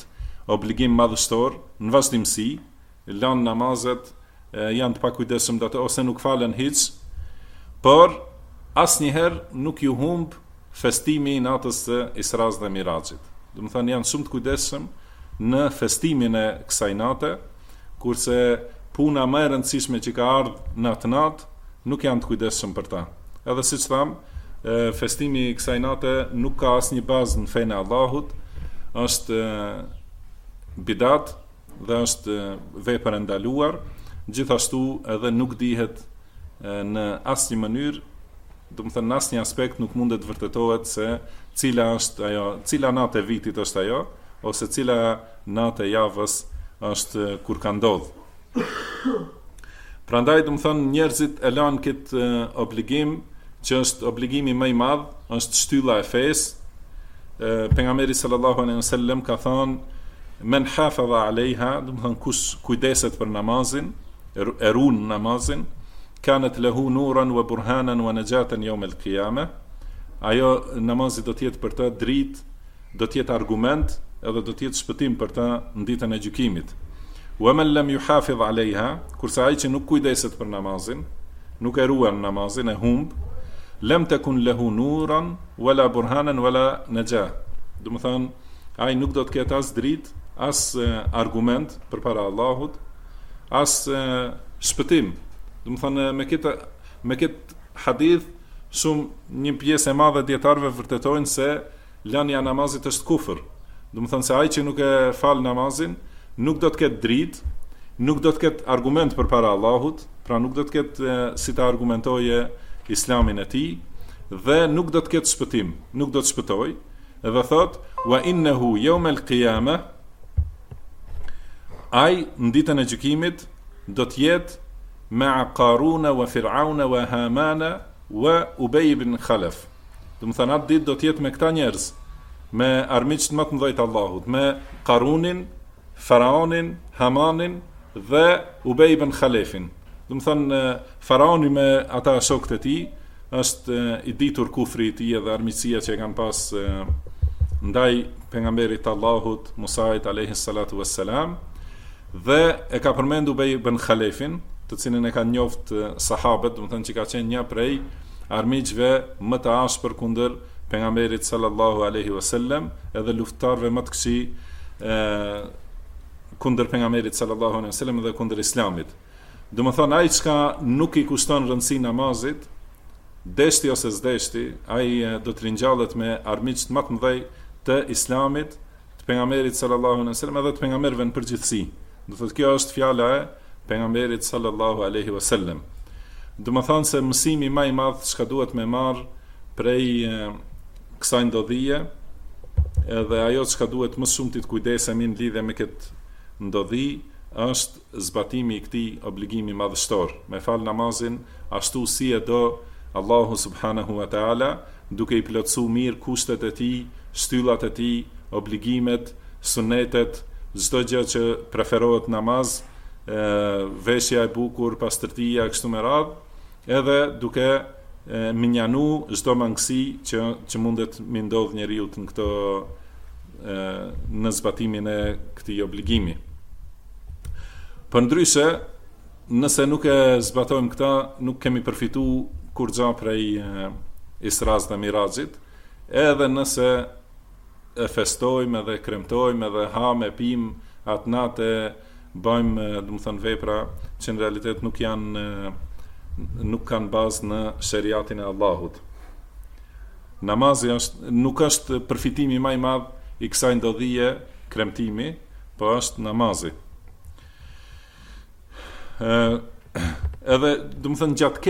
obligim madhështor, në vazhdimsi, lanë namazet, janë të pakujdesshëm dhe ato, ose nuk falen hiç, por asnjëherë nuk ju humb festimi i natës së Isras dhe Mirajit. Do të thënë janë shumë të kujdesshëm në festimin e kësaj nate, kurse puna më e rëndësishme që ka ardhur në atë natë nuk janë të kujdesshëm për ta. Edhe siç tham, festimi i kësaj nate nuk ka asnjë bazë në fenë e Allahut, është bidat dhe është vepër e ndaluar, gjithashtu edhe nuk dihet në asnjë mënyrë, do të thënë në asnjë aspekt nuk mundet vërtetohet se cila është ajo, cila natë e vitit është ajo, ose cila natë e javës është kur ka ndodhur. Prandaj do të thënë njerëzit e lanë këtë obligim, që është obligimi më i madh, është shtylla e fesë. Pejgamberi sallallahu alaihi wasallam ka thënë men hafadha alaiha, do të thënë kush kujdeset për namazin, e ruan namazin, kanat lahu nuran wa burhanan wa najatan yawm al-qiyamah. Ajo namazi do të jetë për të dritë, do të jetë argument, edhe do të jetë shpëtim për të në ditën e gjykimit. Wa man lam yuhafidh alaiha, kurse ai që nuk kujdeset për namazin, nuk e ruan namazin, e humb, lam takun lahu nuran wala burhanan wala najah. Do të thënë, ai nuk do të ketë as dritë, as argument përpara Allahut, as shpëtim. Do të thënë me këtë hadith shumë një pjesë e madhe dietarëve vërtetojnë se lënia e namazit është kufër. Do të thënë se ai që nuk e fal namazin nuk do të ketë dritë, nuk do të ketë argument përpara Allahut, pra nuk do të ketë si ta argumentojë islamin e tij dhe nuk do të ketë shpëtim, nuk do të shpëtoj. Edhe thot wa innahu yawm al-qiyamah, ai në ditën e gjykimit do të jetë ma'a Qaruna wa Fir'auna wa Hamana wa Ubay ibn Khalaf. Do të thënë atë ditë do të jetë me këta njerëz, me armiqt më të mëdhenj të Allahut, me Qarunin, Faraonin, Hamanin dhe Ubay ibn Khalafin. Do të thënë Faraoni me ata shokët e tij është i ditur kufri i tij dhe armiqësia që kanë pas ndaj pejgamberit të Allahut Musait alayhi salatu wassalam, dhe e ka përmendur Ubay ibn Khalafin, të cilin e kanë njoft sahabët, do të thënë që ka qenë një prej armiqve më të ashpër kundër pejgamberit sallallahu alaihi wasallam, edhe luftëtarëve më të këqij kundër pejgamberit sallallahu alaihi wasallam dhe kundër islamit. Do të thonë ai çka nuk i kushton rëndësi namazit, deshti ose s'deshti, ai do të ringjallet me armiqt më të mëdhej të islamit, të pejgamberit sallallahu alaihi wasallam edhe të pejgamberëve në përgjithësi. Do thotë kjo është fjala e pejgamberit sallallahu alaihi wasallam. Do të thonë se mësimi më i madh çka duhet me marr prej kësaj ndodhie, edhe ajo çka duhet më shumë të kujdesemi në lidhje me këtë ndodhi, është zbatimi i këtij obligimi madhështor, me fal namazin ashtu si e do Allahu subhanahu wa taala, duke i plotësuar mirë kushtet e tij, shtyllat e tij, obligimet, sunetet, çdo gjë që preferohet namaz, veshja e bukur, pastërtia kështu me radhë, edhe duke minjanu çdo mangësi që mundet mi ndodh njeriu në këto në zbatimin e këtij obligimi. Përndryshe, nëse nuk e zbatojmë këta, nuk kemi përfitu kur gja prej Isras dhe Mirajit, edhe nëse e festojmë edhe kremtojmë edhe hame, pim, atë natë bëjmë, do të thënë, vepra që në realitet nuk kanë bazë në sheriatin e Allahut. Namazi nuk është përfitimi më i madh i kësaj ndodhie, kremtimi, po është namazi. Edhe do të thënë gjatë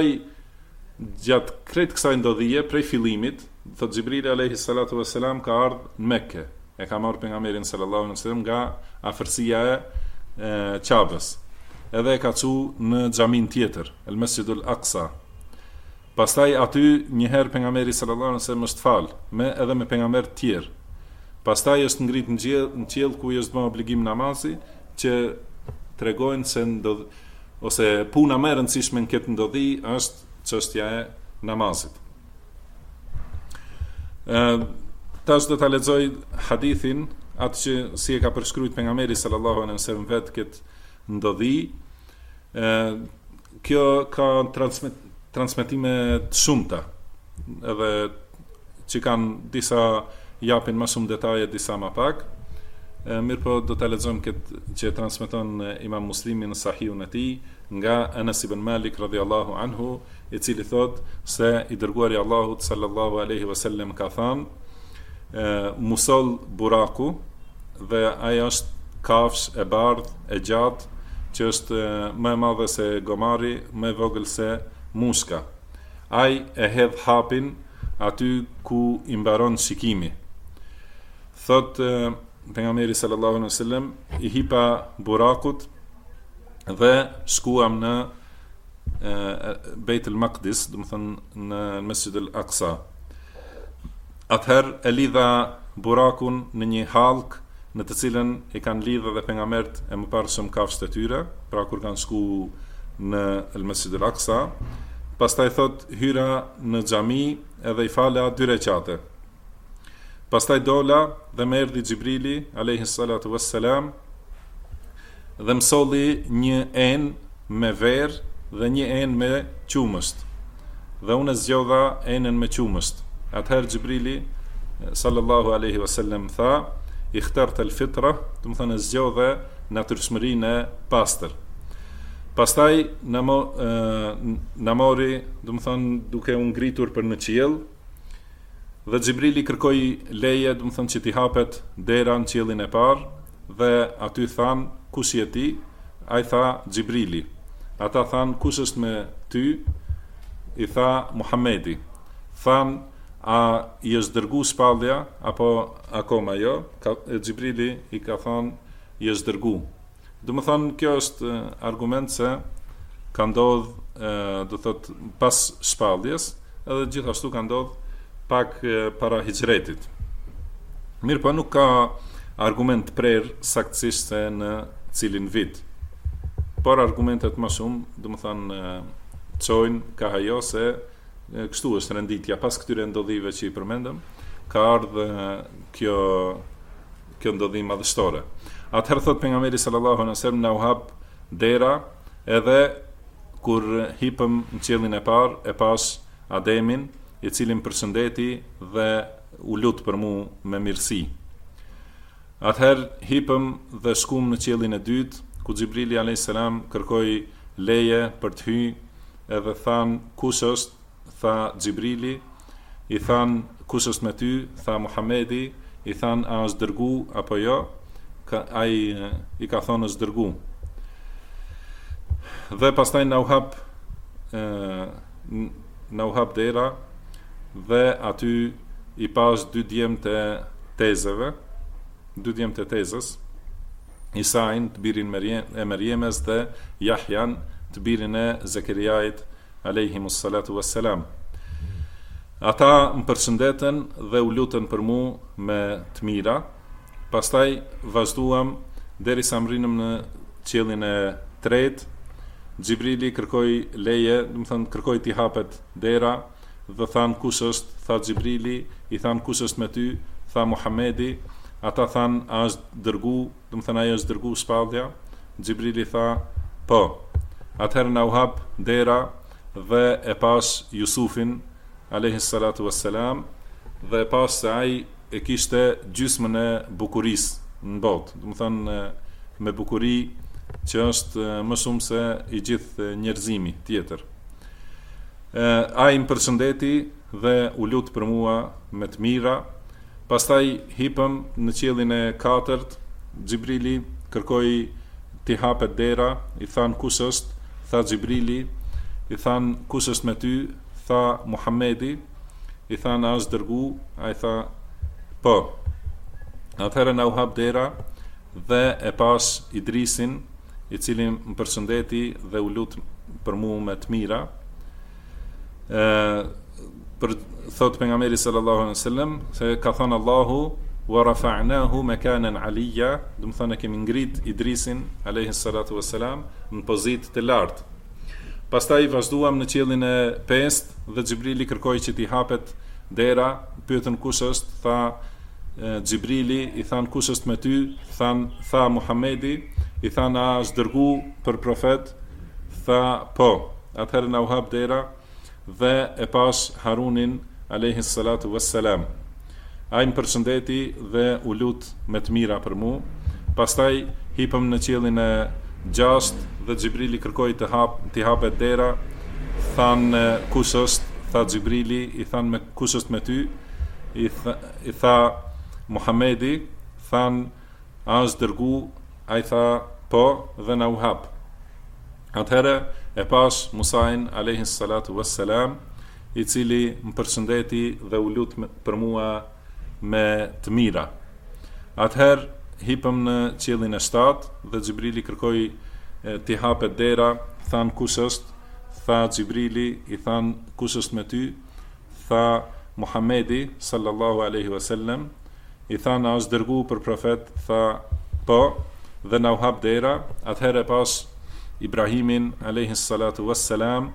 kretë kësaj ndodhie prej fillimit, thot Xhibrili alayhi salatu wassalam ka ardhur në Mekë, e ka marrë pejgamberin sallallahu alaihi wasallam nga afërsia e Qabës, edhe e ka çu në xhamin tjetër, el Masjidul Aqsa. Pastaj aty një herë pejgamberi sallallahu alaihi wasallam është fal, edhe me pejgamber të tjerë. Pastaj është ngrit në qiell ku është bën obligim namazi, që tregojnë se ose puna më e rëndësishme në këtë ndodhi është çështja e namazit. Tash do ta lexoj hadithin atë që si e ka përshkruajtur pejgamberi sallallahu alaihi wasallam vetë këtë ndodhi, kjo ka transmetime të shumta, edhe që kanë disa japin më shumë detaje, disa më pak. Mirë po do të lexojmë këtë që transmeton Imam Muslimi në Sahihun e tij nga Anas ibn Malik radhiyallahu anhu, i cili thot se i dërguari i Allahut sallallahu alaihi wasallam ka thënë: musol buraku, dhe ajo është kafsh e bardhë e gjatë që është më e madhe se gomari, më e vogël se muska. Ai e hedh hapin aty ku i mbaron shikimi. Thot pejgamberi sallallahu alaihi wasallam, i hipa burakut dhe shkuam në Beit al-Maqdis, do të thënë në Mesjid al-Aqsa. Atëherë e lidha burakun në një hallk në të cilën i kanë lidhur edhe pejgamberët e mëparshëm kafshët e tyre, pra kur kanë shku në Mesjid al-Aqsa. Pastaj thot hyra në xhami edhe i fala 2 rekate. Pastaj dola dhe më erdhi Xhibrili alayhi salatu wassalam dhe më solli një enë me verë dhe një enë me qumësht. Dhe unë zgjodha enën me qumësht. Atëherë Xhibrili sallallahu alaihi wasallam tha: "Ikhtarta al-fitra", do të thonë zgjodhe natyrshmërinë e pastër. Pastaj na mori, do të thonë duke u ngritur për në qiell, dhe Xhibrili kërkoi leje, do të thonë që t'i hapet dera në qiellin e parë, dhe aty than: "Kush je ti?" Ai tha: "Xhibrili." Ata than: "Kush është me ty?" I tha: "Muhamedi." Than: "A i është dërgu shpallja apo akoma jo?" Xhibrili i ka thënë: "I është dërgu." Do të thonë kjo është argument se ka ndodh, do thot pas shpalljes, edhe gjithashtu ka ndodh pak para hijretit. Mirë po nuk ka argument prerë saktësisht se në cilin vit. Por argumentet më shumë, do të thonë çojnë ka ajo se kështu është renditja pas këtyre ndodhive që i përmendëm, ka ardhur kjo ndodhi madhështore. Atëherë thot pejgamberi sallallahu alaihi wasallam, na u hap dera, edhe kur hipëm në qiellin e parë e pas Ademin, i cili më përshëndeti dhe u lut për mua me mirësi. Atëherë hipëm dhe shkum në qiellin e dytë, ku Xhibrili alayhis salam kërkoi leje për të hyrë, edhe than: "Kush është?" Tha Xhibrili. I than: "Kush është me ty?" Tha: "Muhamedi." I than: "A është dërgu apo jo?" Ai i ka thonë: "Është dërgu." Dhe pastaj na u hap dera, dhe aty i pas 2 djemt e tezëve, 2 djemt e tezës, Isain të birin e Merjemes dhe Jahjan të birin e Zekeriait alayhimus salatu wassalam. Ata më përshëndetën dhe u lutën për mua me të mira. Pastaj vazhduam derisa mrinëm në qiellin e tretë. Xhibrili kërkoi leje, do të thonë kërkoi t'i hapet dera, dhe than: "Kush është?" Tha Xhibrili. I than: "Kush është me ty?" Tha: "Muhamedi." Ata than: "A është dërgu?" Do të thonë ai është dërgu shpallja. Xhibrili tha: "Po." Atëherë na u hap dera dhe e pas Jusufin alayhi salatu wassalam, dhe e pas se ai e kishte gjysmën e bukurisë në botë, do të thonë me bukuri që është më shumë se i gjithë njerëzimi tjetër. Ai më përshëndeti dhe u lut për mua me të mira. Pastaj hipëm në qiellin e katërt. Xhibrili kërkoi t'i hapet dera. I than: "Kush është?" Tha Xhibrili. I than: "Kush është me ty?" Tha: "Muhamedi." I than: "A është dërgu?" Ai tha: "Po." Atëherë na u hap dera dhe e pas Idrisin, i cili më përshëndeti dhe u lut për mua me të mira. Thot pejgamberi sallallahu alaihi wasallam se ka thënë Allahu: "Wa rafa'nahu makanan 'aliyya", do të thonë kemi ngrit Idrisin alayhi salatu wassalam në pozitë të lartë. Pastaj vazhduam në qiellin e pestë dhe Xhibrili kërkoi që t'i hapet dera, pyetën: "Kush është?" Tha: Xhibrili, i than kush është me ty, tha Muhamedi, i than a është dërgu për profet, tha po. Atëherë na u hap dera dhe e pash Harunin alayhi salatu wassalam. Ai më përshëndeti dhe u lut me të mira për mu. Pastaj hipëm në qiellin e 6 dhe Xhibrili kërkoi t'i hapet dera. Than kush është? Tha Xhibrili, i than me kush është me ty? I tha Muhamedi. Than a është dërgu? Ai tha po dhe na u hap. Atëherë e pash Musain alayhi salatu wassalam, i cili më përshëndeti dhe u lut për mua me të mira. Atëherë hipëm në qiellin e 7 dhe Xhibrili kërkoi t'i hapet dera. Than kush është? Tha Xhibrili, i than kush është me ty? Tha Muhamedi sallallahu alaihi wasallam. I than a është dërgu për profet? Tha po dhe na u hap dera. Atëherë pas Ibrahimin alayhi salatu wassalam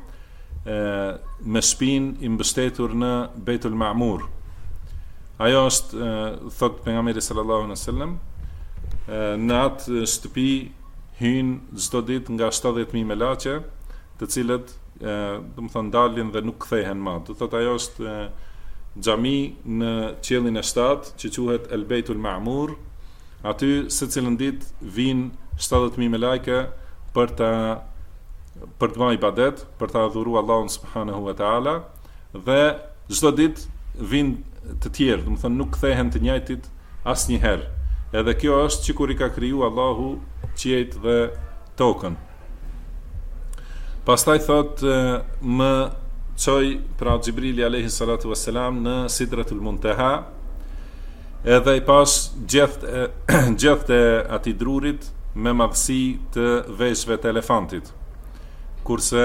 me shpinë i mbështetur në Beitul Ma'mur. Ajo është, thot pejgamberi sallallahu alaihi wasallam, në atë shtëpi hynë çdo ditë nga 70.000 melaçe, të cilët do të thonë dalin dhe nuk kthehen më. Do thot ajo është xhami në qiellin e 7 që quhet El Beitul Ma'mur. Aty secilën ditë vijnë 70.000 melajke për të bërë ibadet, për të adhuruar Allahun subhanahu wa taala, dhe çdo ditë vijnë të tjerë, do të thonë nuk kthehen të njëjtit asnjëherë. Edhe kjo është sikur i ka kriju Allahu qiejt dhe tokën. Pastaj thot më çoi pra Xhibrili alayhi salatu wassalam në Sidratul Muntaha, edhe i pas gjetht e atij drurit me madhësi të veshëve të elefantit, kurse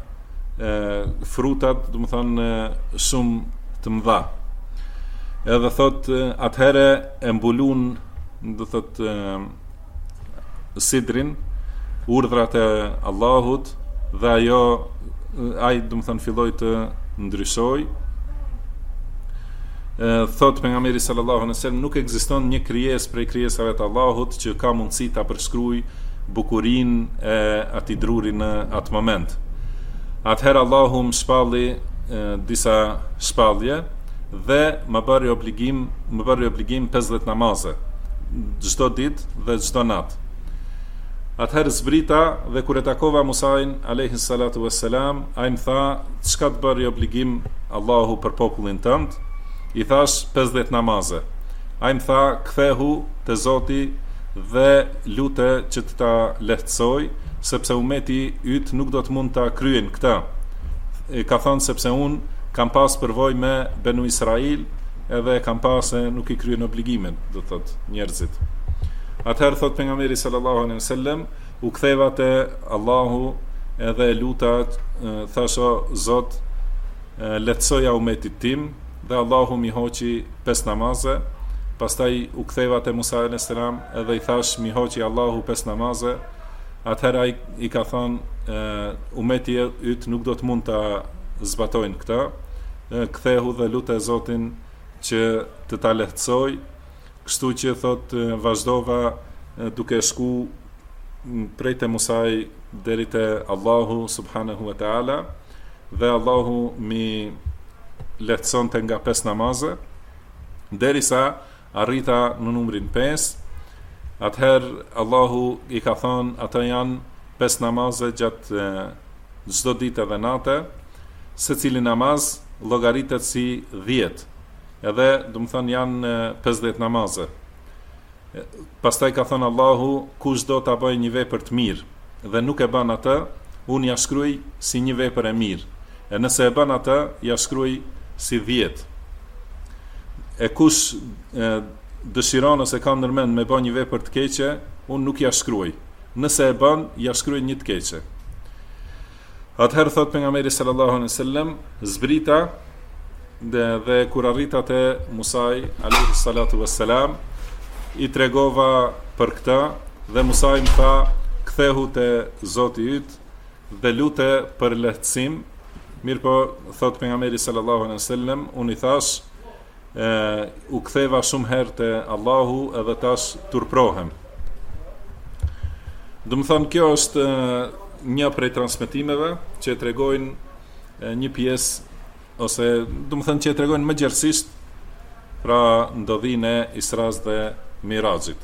frutat, do të thonë, shumë të mëdha. Edhe thot atëherë e mbulun, do thot, sidrin, urdhrat e Allahut, dhe ai do të thonë filloi të ndryshoj. Thot pejgamberi sallallahu alaihi wasallam, nuk ekziston një krijesë prej krijesave të Allahut që ka mundësi ta përshkruaj bukurinë e atij druri në atë moment. Atëherë Allahu më shpalli disa shpallje dhe më bëri obligim 50 namaze çdo ditë dhe çdo natë. Atëherë zbrita dhe kur e takova Musain alayhi salatu wassalam, ai më tha, çka të bëri obligim Allahu për popullin tënd? I thash 50 namaze. Ai më tha, kthehu te Zoti dhe lute që të ta lehtësoj, sepse ummeti yt nuk do të mund ta kryen këtë. Ka thënë sepse unë kam pas përvojë me Benu Israil, edhe kam pas se nuk i kryen obligimin, do të thotë njerëzit. Atëherë thot pejgamberi sallallahu alaihi wasallam, u ktheva te Allahu edhe luta, thasho Zot, lehtësoja ummetit tim, dhe Allahu mi hoqi 5 namaze. Pastaj u ktheva te Musa alayhis salam edhe i thash mi hoqi Allahu 5 namaze. Atëherë ai i ka thënë ummeti yt nuk do të mund ta zbatojnë këtë. Kthehu dhe lute Zotin që të ta lehtësoj. Kështu që thot vazhdova duke shku prej te Musai deri te Allahu subhanahu wa taala, dhe Allahu mi lehtësonte nga 5 namaze, derisa arrita në numrin 5. Atëherë Allahu i ka thonë, ato janë 5 namaze gjatë çdo ditë dhe natë, secili namaz llogaritet si 10, edhe do të thonë janë 50 namaze. Pastaj ka thonë Allahu, kush do ta bëjë një vepër të mirë dhe nuk e bën atë, unë ja shkruaj si një vepër e mirë. E nëse e bën atë, ja shkruaj si 10. E kush dëshiron ose ka ndërmend me bën një vepër të keqe, unë nuk ja shkruaj. Nëse e bën, ja shkruaj një të keqe. Atëherë thot pejgamberi sallallahu alaihi wasallam, zbrita dhe kur arrita te Musai alayhi salatu wassalam, i tregova për këtë dhe Musai më tha, kthehu te Zoti yt dhe lute për lehtësim. Mirë po, thot pejgamberi sallallahu alaihi wasallam, unë i thash, u ktheva shumë herë te Allahu edhe tash turprohem. Do të thonë kjo është një prej transmetimeve që tregojnë një pjesë ose do të thonë që tregojnë më gjerësisht pra ndodhinë e Isras dhe Mirajit.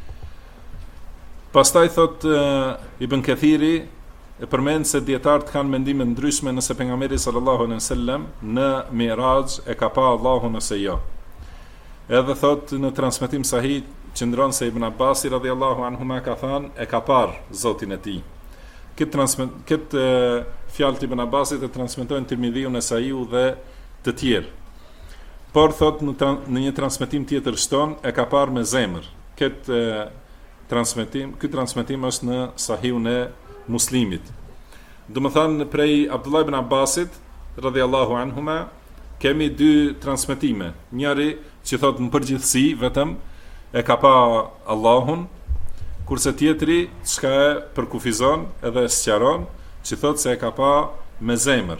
Pastaj thot Ibn Kathiri e përmend se dietarët kanë mendime ndryshme nëse pejgamberi sallallahu alaihi wasallam në Miraj e ka pa Allahun ose jo. Edhe thot në transmetim sahih qëndron se Ibn Abbasi radhiyallahu anhuma ka thënë e ka parë Zotin e tij. Këtë fjalë të Ibn Abbasit e transmetojnë Tirmidhiu, Nesaiu dhe të tjerë. Por thot në një transmetim tjetër shton e ka parë me zemër. Ky transmetim është në Sahihun e Muslimit. Do të thënë prej Abdullah ibn Abbasit radhiyallahu anhuma kemi dy transmetime. Njëri që thot në përgjithësi vetëm e ka pa Allahun, kurse tjetri çka e përkufizon edhe sqaron që thot se e ka pa me zemër.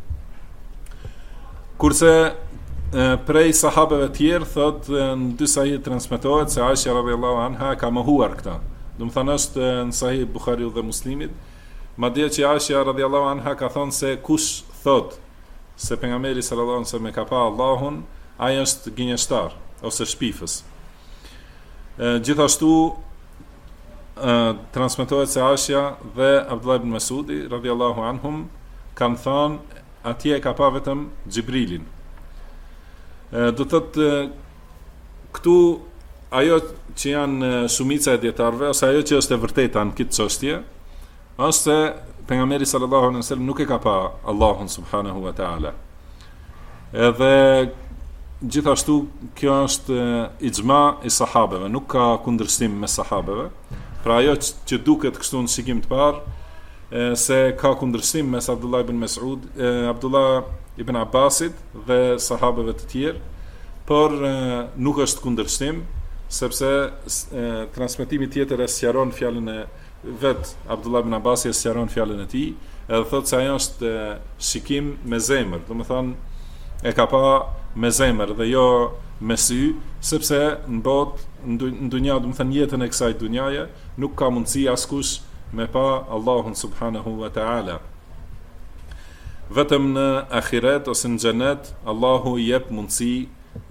Kurse prej sahabeve tjerë thot në dy sahih transmetohet se Aisha radhiyallahu anha ka mohuar këtë. Do të thënë është në Sahih Buhariu dhe Muslimit, madje që Aisha radhiyallahu anha ka thënë se kush thot se pejgamberi sallallahu alaihi wasallam ka pa Allahun, ai është gënjeshtar ose shpifës. Gjithashtu transmetohet se Aisha dhe Abdullah ibn Mas'udi radhiyallahu anhum kanë thënë atje ka pa vetëm Xhibrilin. Do të thotë këtu ajo që janë shumica e dietarëve ose ajo që është e vërteta në këtë çështje është se pejgamberi sallallahu alaihi wasallam nuk e ka pa Allahun subhanahu wa taala. Edhe gjithashtu kjo është ixhma i sahabeve, nuk ka kundërshtim me sahabeve. Pra ajo që duket kështu në shikim të parë se ka kundërshtim mes Abdullah ibn Mas'ud, Abdullah ibn Abbasit dhe sahabeve të tjerë, por nuk është kundërshtim, sepse transmetimi tjetër e sqaron fjalën e vet Abdullah ibn Abbasi e sqaron fjalën e tij, edhe thotë se ajo është shikim me zemër, do të thonë e ka pa me zemër dhe jo me sy, sepse në botë, në dunja, do të thënë jetën e kësaj dunjaje, nuk ka mundësi askush me pa Allahun subhanahu wa taala. Vetëm në ahiret ose në xhenet Allahu i jep mundësi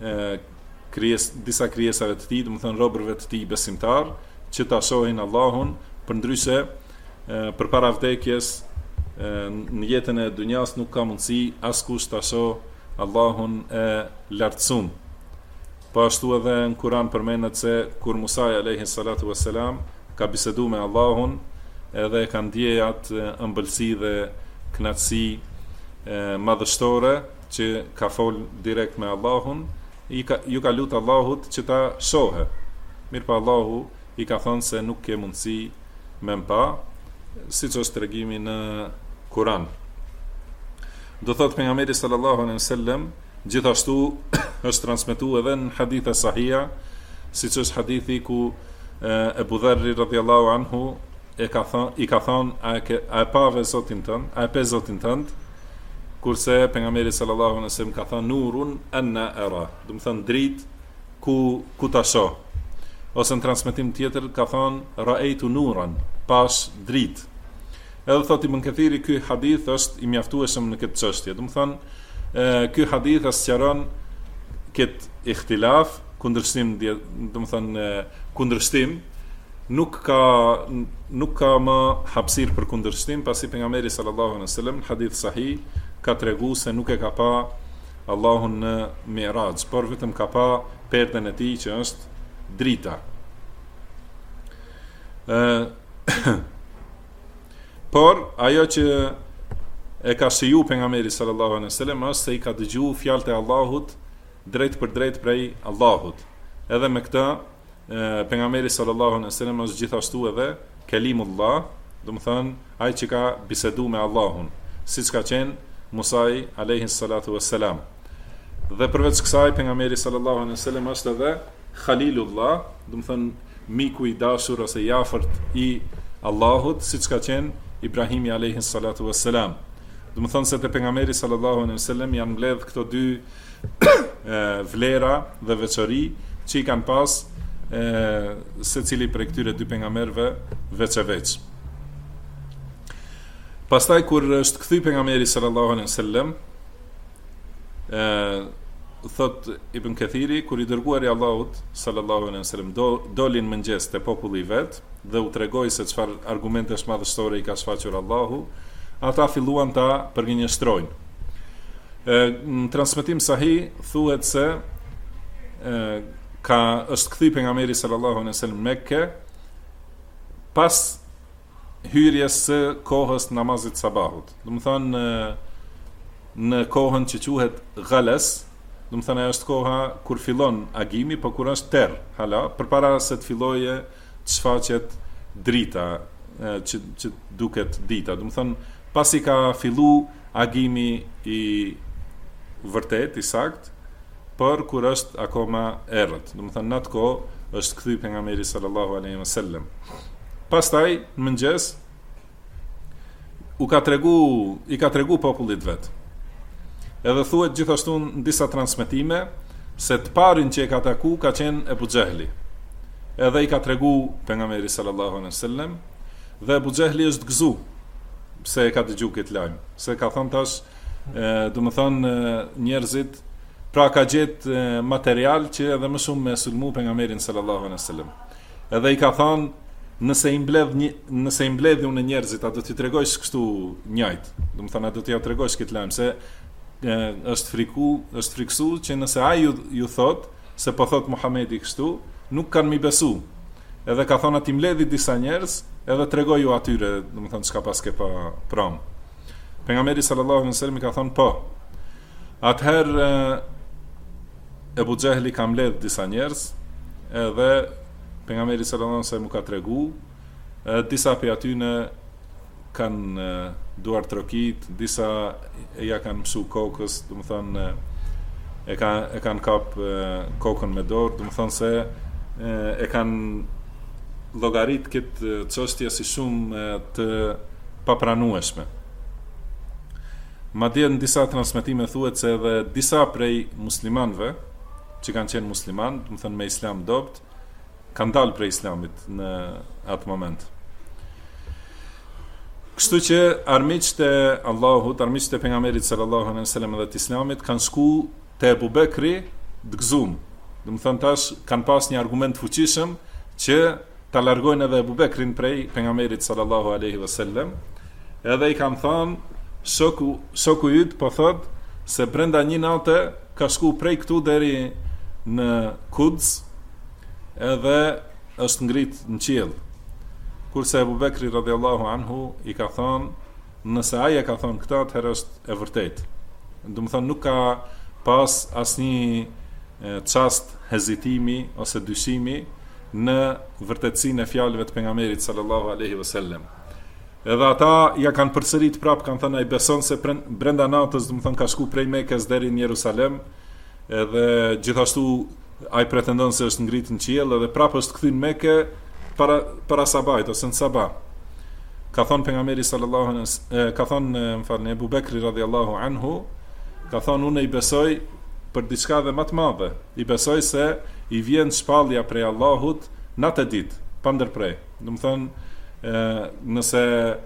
disa krijesave të tij, do të thënë robërve të tij besimtar, që ta shohin Allahun, përndryshe përpara vdekjes në jetën e dunjas nuk ka mundësi askush ta shohë Allahun e lartësuar. Po ashtu edhe në Kur'an përmendet se kur Musa alayhi salatu wassalam ka biseduar me Allahun, edhe ka ndjej atë ëmbëlsi dhe kënaqësi madhështore që ka fol direkt me Allahun, ju ka lutë Allahut që ta shohë. Mirë pa Allahu i ka thonë se nuk ke mundësi me mpa, siç është tregimi në Kur'an. Do thotë pejgamberi sallallahu alaihi wasallam, gjithashtu është transmetuar edhe në hadithe sahiha, siç është hadithi ku Ebu Dharri radhiyallahu anhu i ka thonë a e pave Zotin tënd, a e pe Zotin tënd, kurse pejgamberi sallallahu alaihi wasallam ka thënë nurun anna ara, do të thënë dritë ku ta shoh. Ose në transmetim tjetër ka thënë ra'aytu nuran, pash dritë. Edhe thotë Ibn Kathiri ky hadith është i mjaftueshëm në këtë çështje. Do të thënë ky hadith sqaron këtë ihtilaf, kundërshtim, do të thënë kundërshtim, nuk ka më hapësirë për kundërshtim, pasi pejgamberi sallallahu alaihi wasallam në hadith sahih ka treguar se nuk e ka pa Allahun në Mi'raj, por vetëm ka pa perden e tij që është drita. Por ajo që e ka shiju pejgamberi sallallahu alaihi wasallam është se i ka dëgjuar fjalët e Allahut drejt për drejt prej Allahut. Edhe me këtë pejgamberi sallallahu alaihi wasallam është gjithashtu edhe kelimullah, do të thënë ai që ka biseduar me Allahun, siç ka qenë Musa alayhi salatu wassalam. Dhe përveç kësaj pejgamberi sallallahu alaihi wasallam është edhe Khalilullah, do të thënë miku i dashur ose i afërt i Allahut, siç ka qenë Ibrahimi alayhi salatu wassalam. Do të thonë se te pejgamberi sallallahu alaihi wasallam janë mbledh këto dy vlera dhe veçori që i kanë pas secili prej këtyre dy pejgamberëve veç e veç. Pastaj kur është kthy pejgamberi sallallahu alaihi wasallam, thot Ibn Kathiri, kur i dërguari Allahut sallallahu alaihi wasallam dolin mëngjes te populli i vet dhe u tregoi se çfarë argumentesh madhështore i ka shfaqur Allahu, ata filluan ta përgjigjëstrojnë. Në transmetim sahih thuhet se është kthy pejgamberi sallallahu alaihi wasallam në Mekë pas hyrjes së kohës namazit sabahut. Do të thonë në kohën që quhet Ghales, do të thonë ajo është koha kur fillon agimi, por kur është terr, hala, përpara se të fillojë të shfaqet drita, që duket dita. Do të thonë pasi ka fillu agimi i vërtet, i sakt, por kur është akoma errët. Do të thonë në atë kohë është kthy pejgamberi sallallahu alaihi wasallam. Pastaj në mëngjes i ka tregu popullit vet. Edhe thuhet gjithashtu në disa transmetime se të parin që e ka taku ka qenë Ebu Xehli. Edhe i ka tregu pejgamberi sallallahu alaihi wasallam dhe Ebu Xehli është gëzu pse e ka dëgjuar këtë lajm. Se ka thënë tash, do të thonë njerëzit pra ka gjetë material që edhe më shumë me sulmu pejgamberin sallallahu alaihi wasallam. Edhe i ka thënë nëse i mbledh unë njerëzit, a do t'i tregojsh kështu njëjt. Do të thonë a do t'ia tregojsh këtë lajm se është friksu që nëse ai ju thot se po thot Muhamedi kështu, nuk kanë mi besu. Edhe ka thonë ati mbledhi disa njerëz, edhe tregoj ju atyre, do të thonë çka pas ke pa pram. Pejgamberi sallallahu alaihi wasallam ka thonë po. Atëherë Ebu Xehli ka mbledh disa njerëz, edhe pejgamberi sallallahu alaihi wasallam ka tregu, disa prej atyre kanë duar trokit, disa ja kanë mësu kokës, do të thonë e kanë kap kokën me dorë, do të thonë se e kanë llogarit këtë çështje si shumë të papranueshme. Madje në disa transmetime thuhet se edhe disa prej muslimanëve që kanë qenë musliman, do të thonë me islam dopt, kanë dalë prej islamit në atë moment. Kështu që armiqtë e Allahut, armiqtë e pejgamberit sallallahu alaihi wasallam dhe të islamit kanë shku te Abu Bekri të gëzuar. Do të thonë tash kanë pas një argument fuqishëm që ta largojnë edhe Abu Bekrin prej pejgamberit sallallahu alaihi wasallam. Edhe i kanë thënë shoku yt po thot se brenda një nate ka shku prej këtu deri në Quds, edhe është ngrit në qiell. Kurse Abu Bekri radhiyallahu anhu i ka thonë, nëse ai e ka thonë këtë, atëherë është e vërtetë. Do të thonë nuk ka pas asnjë çast hezitimi ose dyshimi në vërtetësinë e fjalëve të pejgamberit sallallahu alaihi wasallam. Edhe ata ja kanë përsërit prapë, kanë thënë ai beson se brenda natës, do të thonë ka shku prej Mekës deri në Jerusalem, edhe gjithashtu ai pretendon se është ngritur në qiell, edhe prapë është kthyer në Mekë para sabahit ose në sabah. Ka thonë pejgamberi sallallahu alaihi wasallam, ka thonë Abu Bekri radhiyallahu anhu, ka thonë unë i besoj për diçka dhe më të madhe. I besoj se i vjen shpallja prej Allahut natë ditë, pa ndërprej. Do të thonë nëse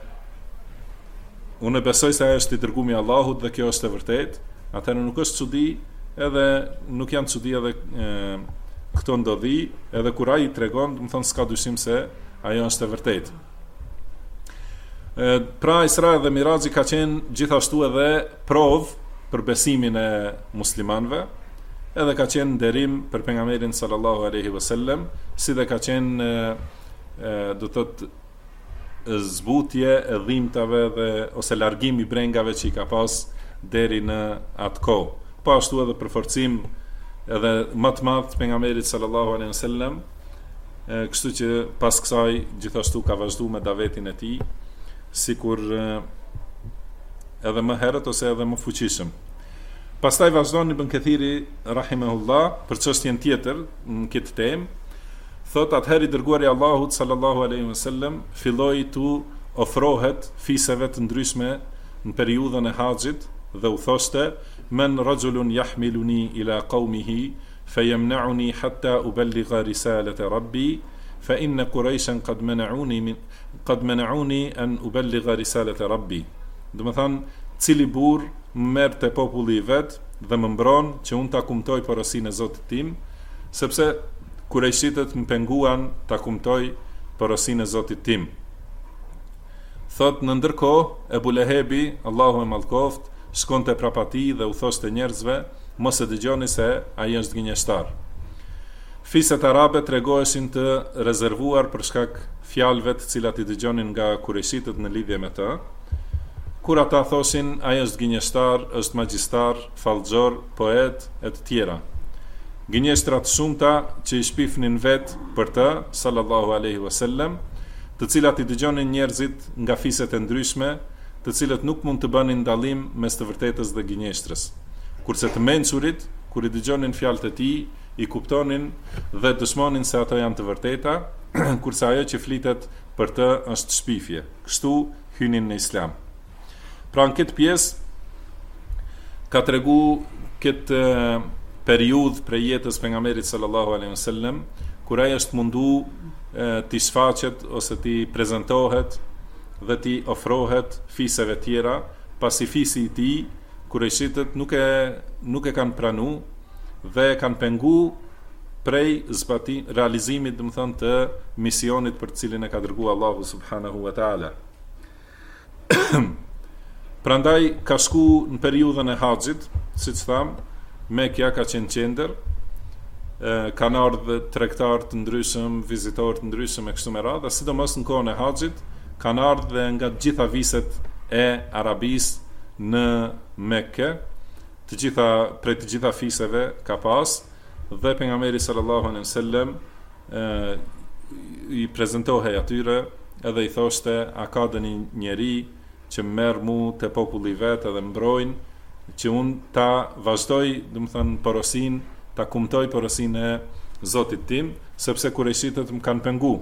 unë besoj se ai është i dërguari i Allahut dhe kjo është e vërtetë, atëherë nuk është çudi, edhe nuk janë çudi edhe këto ndodhi, edhe kur ai i tregon, do të thonë s'ka dyshim se ajo është e vërtetë. Pra Isra dhe Miraxhi ka qenë gjithashtu edhe provë për besimin e muslimanëve, edhe ka qenë nderim për pejgamberin sallallahu alaihi wasallam, si dhe ka qenë do të thotë zbutje e dhimbtave dhe ose largimi i brengave që i ka pas deri në atë kohë. Po ashtu edhe përforcim edhe më të madh të pejgamberit sallallahu alaihi wasallam, kështu që pas kësaj gjithashtu ka vazhduar me davetin e tij, sikur edhe më herët ose edhe më fuqishëm. Pastaj vazhdon Ibn Kathiri rahimahullah për çështjen tjetër në këtë temë, thot atëherë i dërguari i Allahut sallallahu alaihi wasallam filloi tu ofrohet fiseve të ndryshme në periudhën e haxhit dhe u thoshte: "Men rajulun yahmiluni ila qaumihi fayamna'uni hatta uballigha risalata rabbi fa inna quraishan qad mana'uni an uballigha risalata rabbi." Do të thonë, cili burr më merr te populli i vet dhe më mbron që unë ta kumtoj porosinë e Zotit tim, sepse kurajshitët më penguan ta kumtoj porosinë e Zotit tim. Thot, në ndërkohë, Ebu Lehebi, Allahu e mallkoft, shkonte prapa tij dhe u thoshte njerëzve: "Mos e dëgjoni se ai është gënjeshtar." Fiset arabe tregoheshin të rezervuar për shkak fjalëve të cilat i dëgjonin nga kurajshitët në lidhje me të. Kur ata thoshin ai është gënjeshtar, është magjistar, fallxor, poet e të tjera. Gënjeshtra të shumta që i shpifnin vet për të, sallallahu alaihi wasallam, të cilat i dëgjonin njerëzit nga fiset e ndryshme, të cilët nuk mund të bënin dallim mes të vërtetës dhe gënjeshtrës. Kurse të mençurit, kur i dëgjonin fjalët e tij, i kuptonin dhe dëshmonin se ato janë të vërteta, kurse ajo që flitet për të është shpifje. Kështu hynin në Islam. Pra në këtë pjesë ka tregu këtë periudhë prej jetës pejgamberit sallallahu alaihi wasallam, kur ai është mundu t'i shfaqet ose t'i prezantohet dhe t'i ofrohet fiseve tjera, pasi fisi i tij kurajshitët nuk e kanë pranu dhe kanë pengu prej realizimit, do të thonë, të misionit për të cilin e ka dërguar Allahu subhanahu wa taala. Prandaj ka shku në periudhën e haxhit, siç tham, Mekja ka qenë qendër, kanë ardhur tregtar të ndryshëm, vizitorë të ndryshëm e kështu me radhë, dhe sidomos në kohën e haxhit kanë ardhur dhe nga të gjitha viset e Arabisë në Mekë, prej të gjitha fiseve ka pas, dhe pejgamberi sallallahu alaihi wasallam i prezantohej atyre edhe i thoshte: "A ka doni njeri që merr mu te populli vet edhe mbrojnë, që unë ta vazhdoj, do të thënë, porosinë, ta kumtoj porosinë e Zotit tim, sepse kurajshitët më kanë pengu."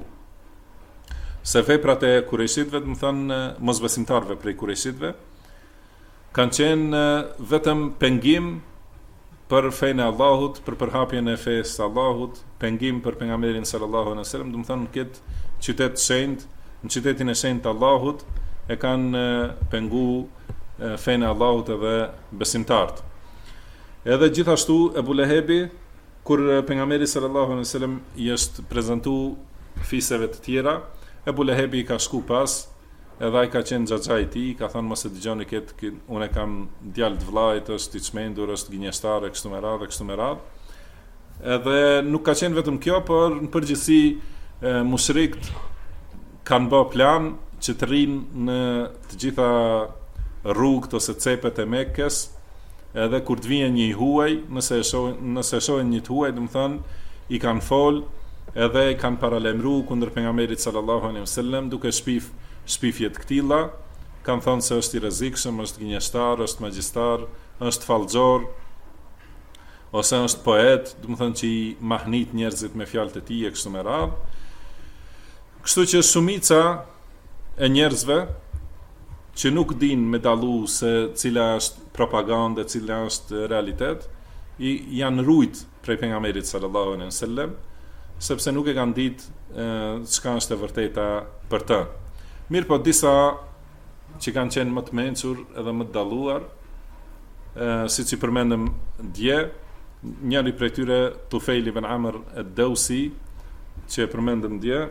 Se veprat e kurajshitëve, do të thënë, mosbesimtarëve prej kurajshitëve, kanë qenë vetëm pengim për fejnë e Allahut, për përhapjen e fejës së Allahut, pengim për pejgamberin sallallahu alaihi wasallam, do të thënë, këtë qytet shenjtë, në qytetin e shenjtë të Allahut, e kanë pengu fejnë e Allahut edhe besimtarët. Edhe gjithashtu Ebu Lehebi, kur pejgamberi sallallahu alaihi wasallam i është prezantu fiseve të tjera, Ebu Lehebi ka shku pas, edhe ai ka qenë xhaxha i tij, ka thënë: "Mos e dëgjoni këtë, unë e kam djalë të vllait, është i çmendur, është gënjeshtar e kështu me radhë. Edhe nuk ka qenë vetëm kjo, por në përgjithësi mushrikët kanë bë plan që të rinë në të gjitha rrugët ose cepet e Mekës, edhe kur të vjen një i huaj, nëse e shohin një të huaj, do të thonë, i kanë fol edhe i kanë paralemru kundër pejgamberit sallallahu alaihi wasallam, duke shpifje të këtilla, kanë thënë se është i rrezikshëm, është gënjeshtar, është magjistar, është fallxor, ose është poet, do të thonë, që i mahnit njerëzit me fjalët e tij e kështu me radhë. Kështu që shumica e njerëzve që nuk din me dallu se cila është propagandë, cila është realitet, janë rujt prej pejgamberit sallallahu alaihi wasallam, sepse nuk e kanë ditë çka është e vërteta për të. Mirë, po disa që kanë qenë më të mençur edhe më të dalluar, siç i përmendëm dje, njëri prej tyre Tufail ibn Amr ad-Dawsi, që e përmendëm dje,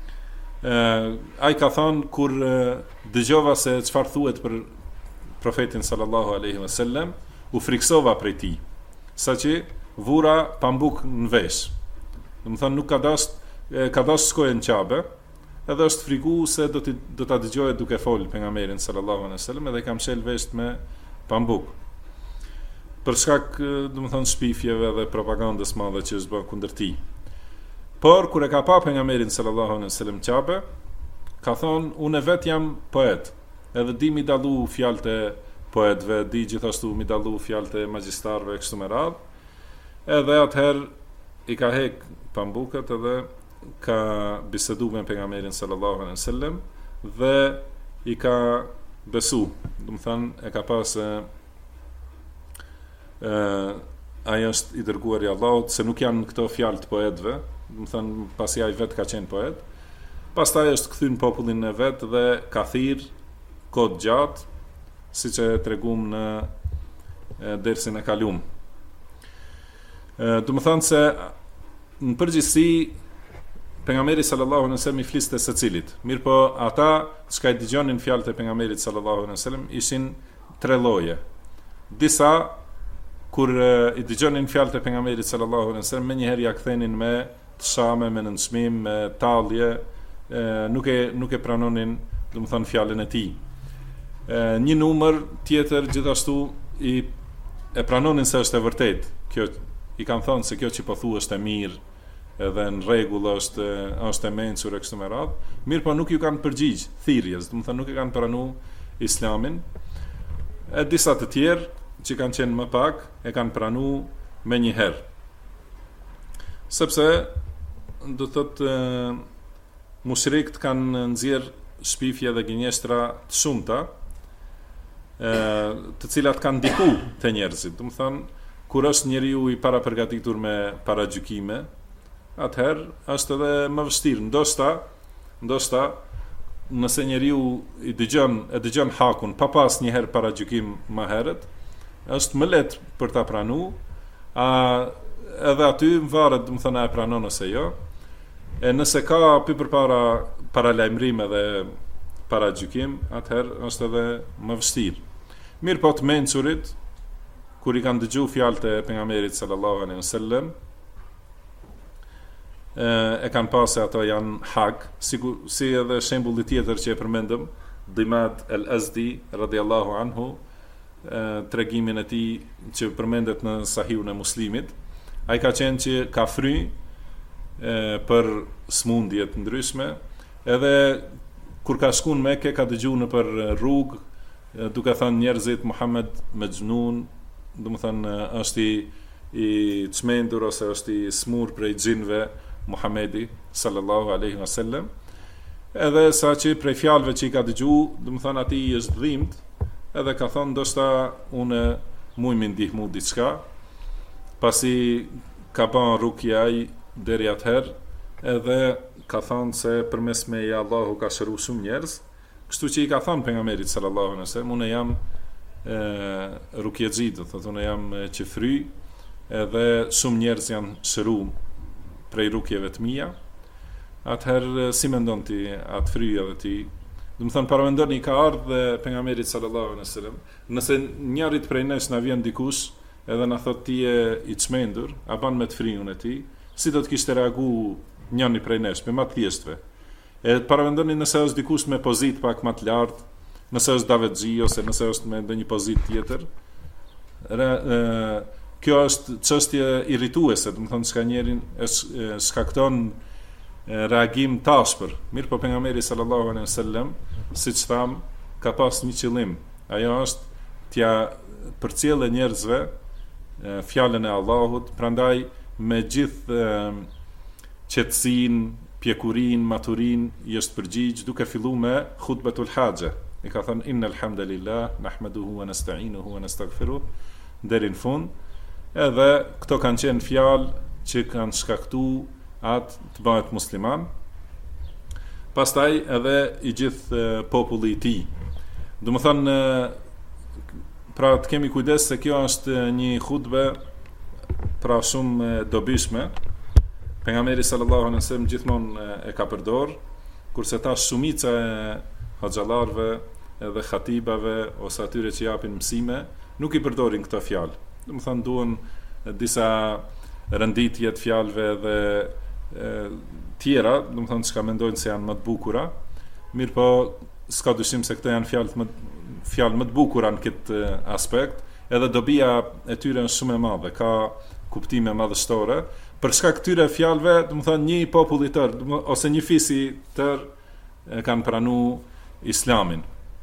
ai ka thënë kur dëgjova se çfarë thuhet për profetin sallallahu alaihi wasallam, u friksova prej tij, saqë vura pambuk në vesh. Do të thonë, nuk ka dash shkojë në Qabe, edhe është frigu se do ta dëgjoje duke fol pejgamberin sallallahu alaihi wasallam, edhe kam shel vesh me pambuk. Për shkak, do të thonë, shpifjeve dhe propagandës madhe që është bërë kundër tij. Por kur e ka pa pejgamberin sallallahu alaihi wasallam Qabe, ka thonë: "Unë vet jam poet, edhe di mi dallu fjalët e poetëve, di gjithashtu mi dallu fjalët e magjistarëve kështu me radhë." Edhe atëherë i ka hek pambukët edhe ka bisedu me pejgamberin sallallahu alaihi wasallam dhe i ka besu, do të thënë e ka pas ai është i dërguar i Allahut, se nuk janë këto fjalë të poetëve, do të thënë pasi ai vetë ka qenë poet. Pastaj është kthy në popullin e vet dhe ka thirr kohë gjatë, siç e treguam në dersin e kaluam. Do të thënë se në përgjithësi pejgamberi sallallahu alaihi wasallam i fliste secilit. Mirë po ata që i dëgjonin fjalët e pejgamberit sallallahu alaihi wasallam ishin tre lloje. Disa kur i dëgjonin fjalët e pejgamberit sallallahu alaihi wasallam menjëherë ja kthenin me tshame, me nënçmim, me tallje, nuk e pranonin, do të thënë fjalën e tij. Një numër tjetër gjithashtu e pranonin se është e vërtetë. Kjo i kanë thënë se kjo që po thuaj është e mirë, edhe në rregull është e mençur e kështu me radhë. Mirë po nuk ju kanë përgjigj thirrjes, do të thënë nuk e kanë pranuar Islamin. E disa të tjerë që kanë qenë më pak e kanë pranuar më një herë. Sepse do thotë mushrikët kanë nxjerr shpifje dhe gënjeshtra të shumta, të cilat kanë ndiku te njerëzit. Do të thënë kur është njeriu i parapërgatitur me paragjykime, atëherë është edhe më vështirë. Ndoshta nëse njeriu e dëgjon hakun pa pas një herë paragjykim më herët, është më lehtë për ta pranuar. Edhe aty varet, do të thënë, e pranon ose jo. E nëse ka përpara paralajmërim edhe paragjykim, atëherë është edhe më vështirë. Mirë po të mençurit, kur i kanë dëgjuar fjalët e pejgamberit sallallahu alaihi wasallam, e kanë pasë ato janë hak, si edhe shembulli tjetër që e përmendëm, Dimad el-Azdi radhiyallahu anhu, tregimin e tij që përmendet në Sahihun e Muslimit. Ai ka qenë që ka fry për smundje të ndryshme, edhe kur ka shkuar në Mekë ka dëgjuar nëpër rrugë duke thënë njerëzit Muhammed Mejnun, do të thënë është i çmendur ose është i smur prej xhinëve Muhamedi sallallahu alaihi wasallam. Edhe saqë prej fjalëve që i ka dëgjuar, do të thënë aty është dhimbt, edhe ka thënë ndoshta unë muj më ndihmu diçka, pasi ka bën rukje ai deri atëherë, edhe ka thënë se përmes me i Allahu ka shëruar shumë njerëz, kështu që i ka thënë pejgamberit sallallahu alaihi wasallam, unë jam rukjexhi, do thotë unë jam qefry, edhe shumë njerëz janë shëruar prej rukjeve të mia. Atëherë si mendon ti atë fryja dhe ti? Do të thënë paramendoni ka ardhur pejgamberit sallallahu alaihi wasallam, nëse njërit prej nesh na vjen dikush edhe na thotë ti je i çmendur, a ban me të fryun e tij, si do të kishte reaguar njëri prej nesh me më të thjeshtëve? E paramendoni nëse është dikush me pozitë pak më të lartë, nëse është davetxhi ose nëse është me ndonjë pozitë tjetër. Kjo është çështje irrituese, do të thonë çka njerin shkakton reagim tashpër. Mirë po pejgamberi sallallahu alaihi wasallam, siç tham, ka pas një qëllim. Ajo është t'ja përcjellë njerëzve fjalën e Allahut, prandaj me gjithë qetësinë, pjekurinë, maturinë i është përgjigj duke filluar me khutbatul haxhe. I ka thënë innal hamdalillah nahmaduhu wa nasta'inuhu wa nastaghfiruh deri në fund. Edhe këto kanë qenë fjalë që kanë shkaktuar atë të bëhet musliman. Pastaj edhe i gjithë populli i tij. Do të thënë, pra të kemi kujdes se kjo është një hutbe pra shumë dobishme. Pejgamberi sallallahu alaihi wasallam gjithmonë e ka përdor, kurse tash shumica e hoxhallarëve edhe khatibave ose atyre që japin mësime nuk i përdorin këto fjalë. Do të thënë duhen disa rënditje të fjalëve dhe tjera, do të thënë çka mendojnë se janë më të bukura. Mirë po s'ka dyshim se këto janë fjalë më të bukura në këtë aspekt, edhe dobia e tyre është shumë e madhe, ka kuptime madhështore. Për shkak këtyre fjalëve, do të thënë një popull i tërë ose një fis i tërë kanë pranuar Islamin.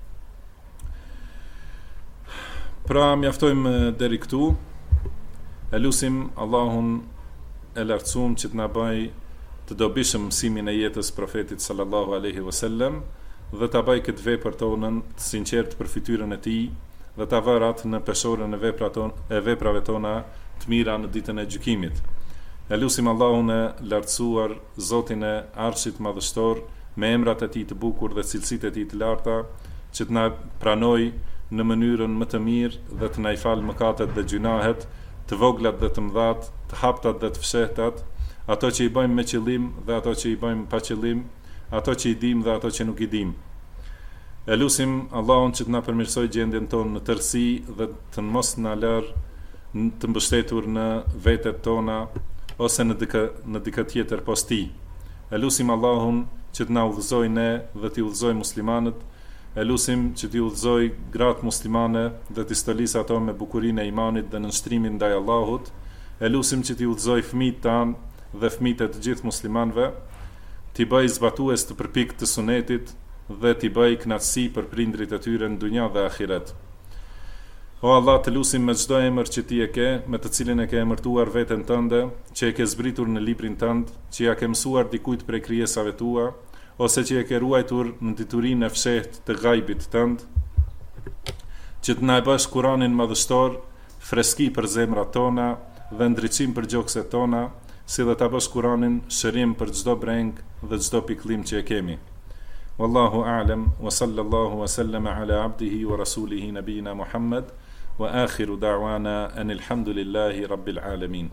Pra mjaftojmë deri këtu. E lusim Allahun e lartësuar që të na bëj të dobishëm mësimin e jetës profetit sallallahu alaihi wasallam dhe ta bëj këtë vepër tonën të sinqert për fytyrën e tij dhe ta vër atë në peshorën e veprave tona të mira në ditën e gjykimit. E lutim Allahun e lartësuar, Zotin e Arshit madhështor, me emrat e tij të bukur dhe cilësitë e tij të larta, që të na pranoj në mënyrën më të mirë dhe të na i falë mëkatet dhe gjunahet, të voglat dhe të mëdhat, të haptat dhe të fshehtat, ato që i bëjmë me qëllim dhe ato që i bëjmë pa qëllim, ato që i dim dhe ato që nuk i dim. E lutim Allahun që të na përmirësoj gjendjen tonë në tërësi dhe të mos na lërë të mbështetur në vetet tona ose në dikë tjetër pos tij. E lutim Allahun që të na udhëzoj ne dhe të udhëzoj muslimanët. E lutim që t'i udhëzoj gratë muslimane dhe t'i stolis ato me bukurinë e imanit dhe nënshtrimin ndaj Allahut. E lutim që t'i udhëzoj fëmijët tanë dhe fëmijët e të gjithë muslimanëve, t'i bëj zbatues të përpikt të sunetit dhe t'i bëj kënaqësi për prindrit e tyre në dunja dhe ahiret. O Allah, të lutim me çdo emër që ti e ke, me të cilin e ke emërtuar veten tënde, që e ke zbritur në librin tënd, që ja ke mësuar dikujt prej krijesave tua, ose që e ke ruajtur në diturinë e fshehtë të gajbit tënd, që të na e bësh Kur'anin madhështor freski për zemrat tona dhe ndriçim për gjokset tona, si dhe ta bësh Kur'anin shërim për çdo breng dhe çdo pikëllim që e kemi. Wallahu a'lam wa sallallahu wa sallama ala abdihi wa rasulihi nabiyina Muhammad wa akhiru da'wana anil hamdulillahi rabbil alamin.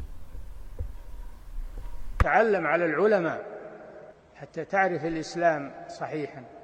تعلم على العلماء حتى تعرف الإسلام صحيحا.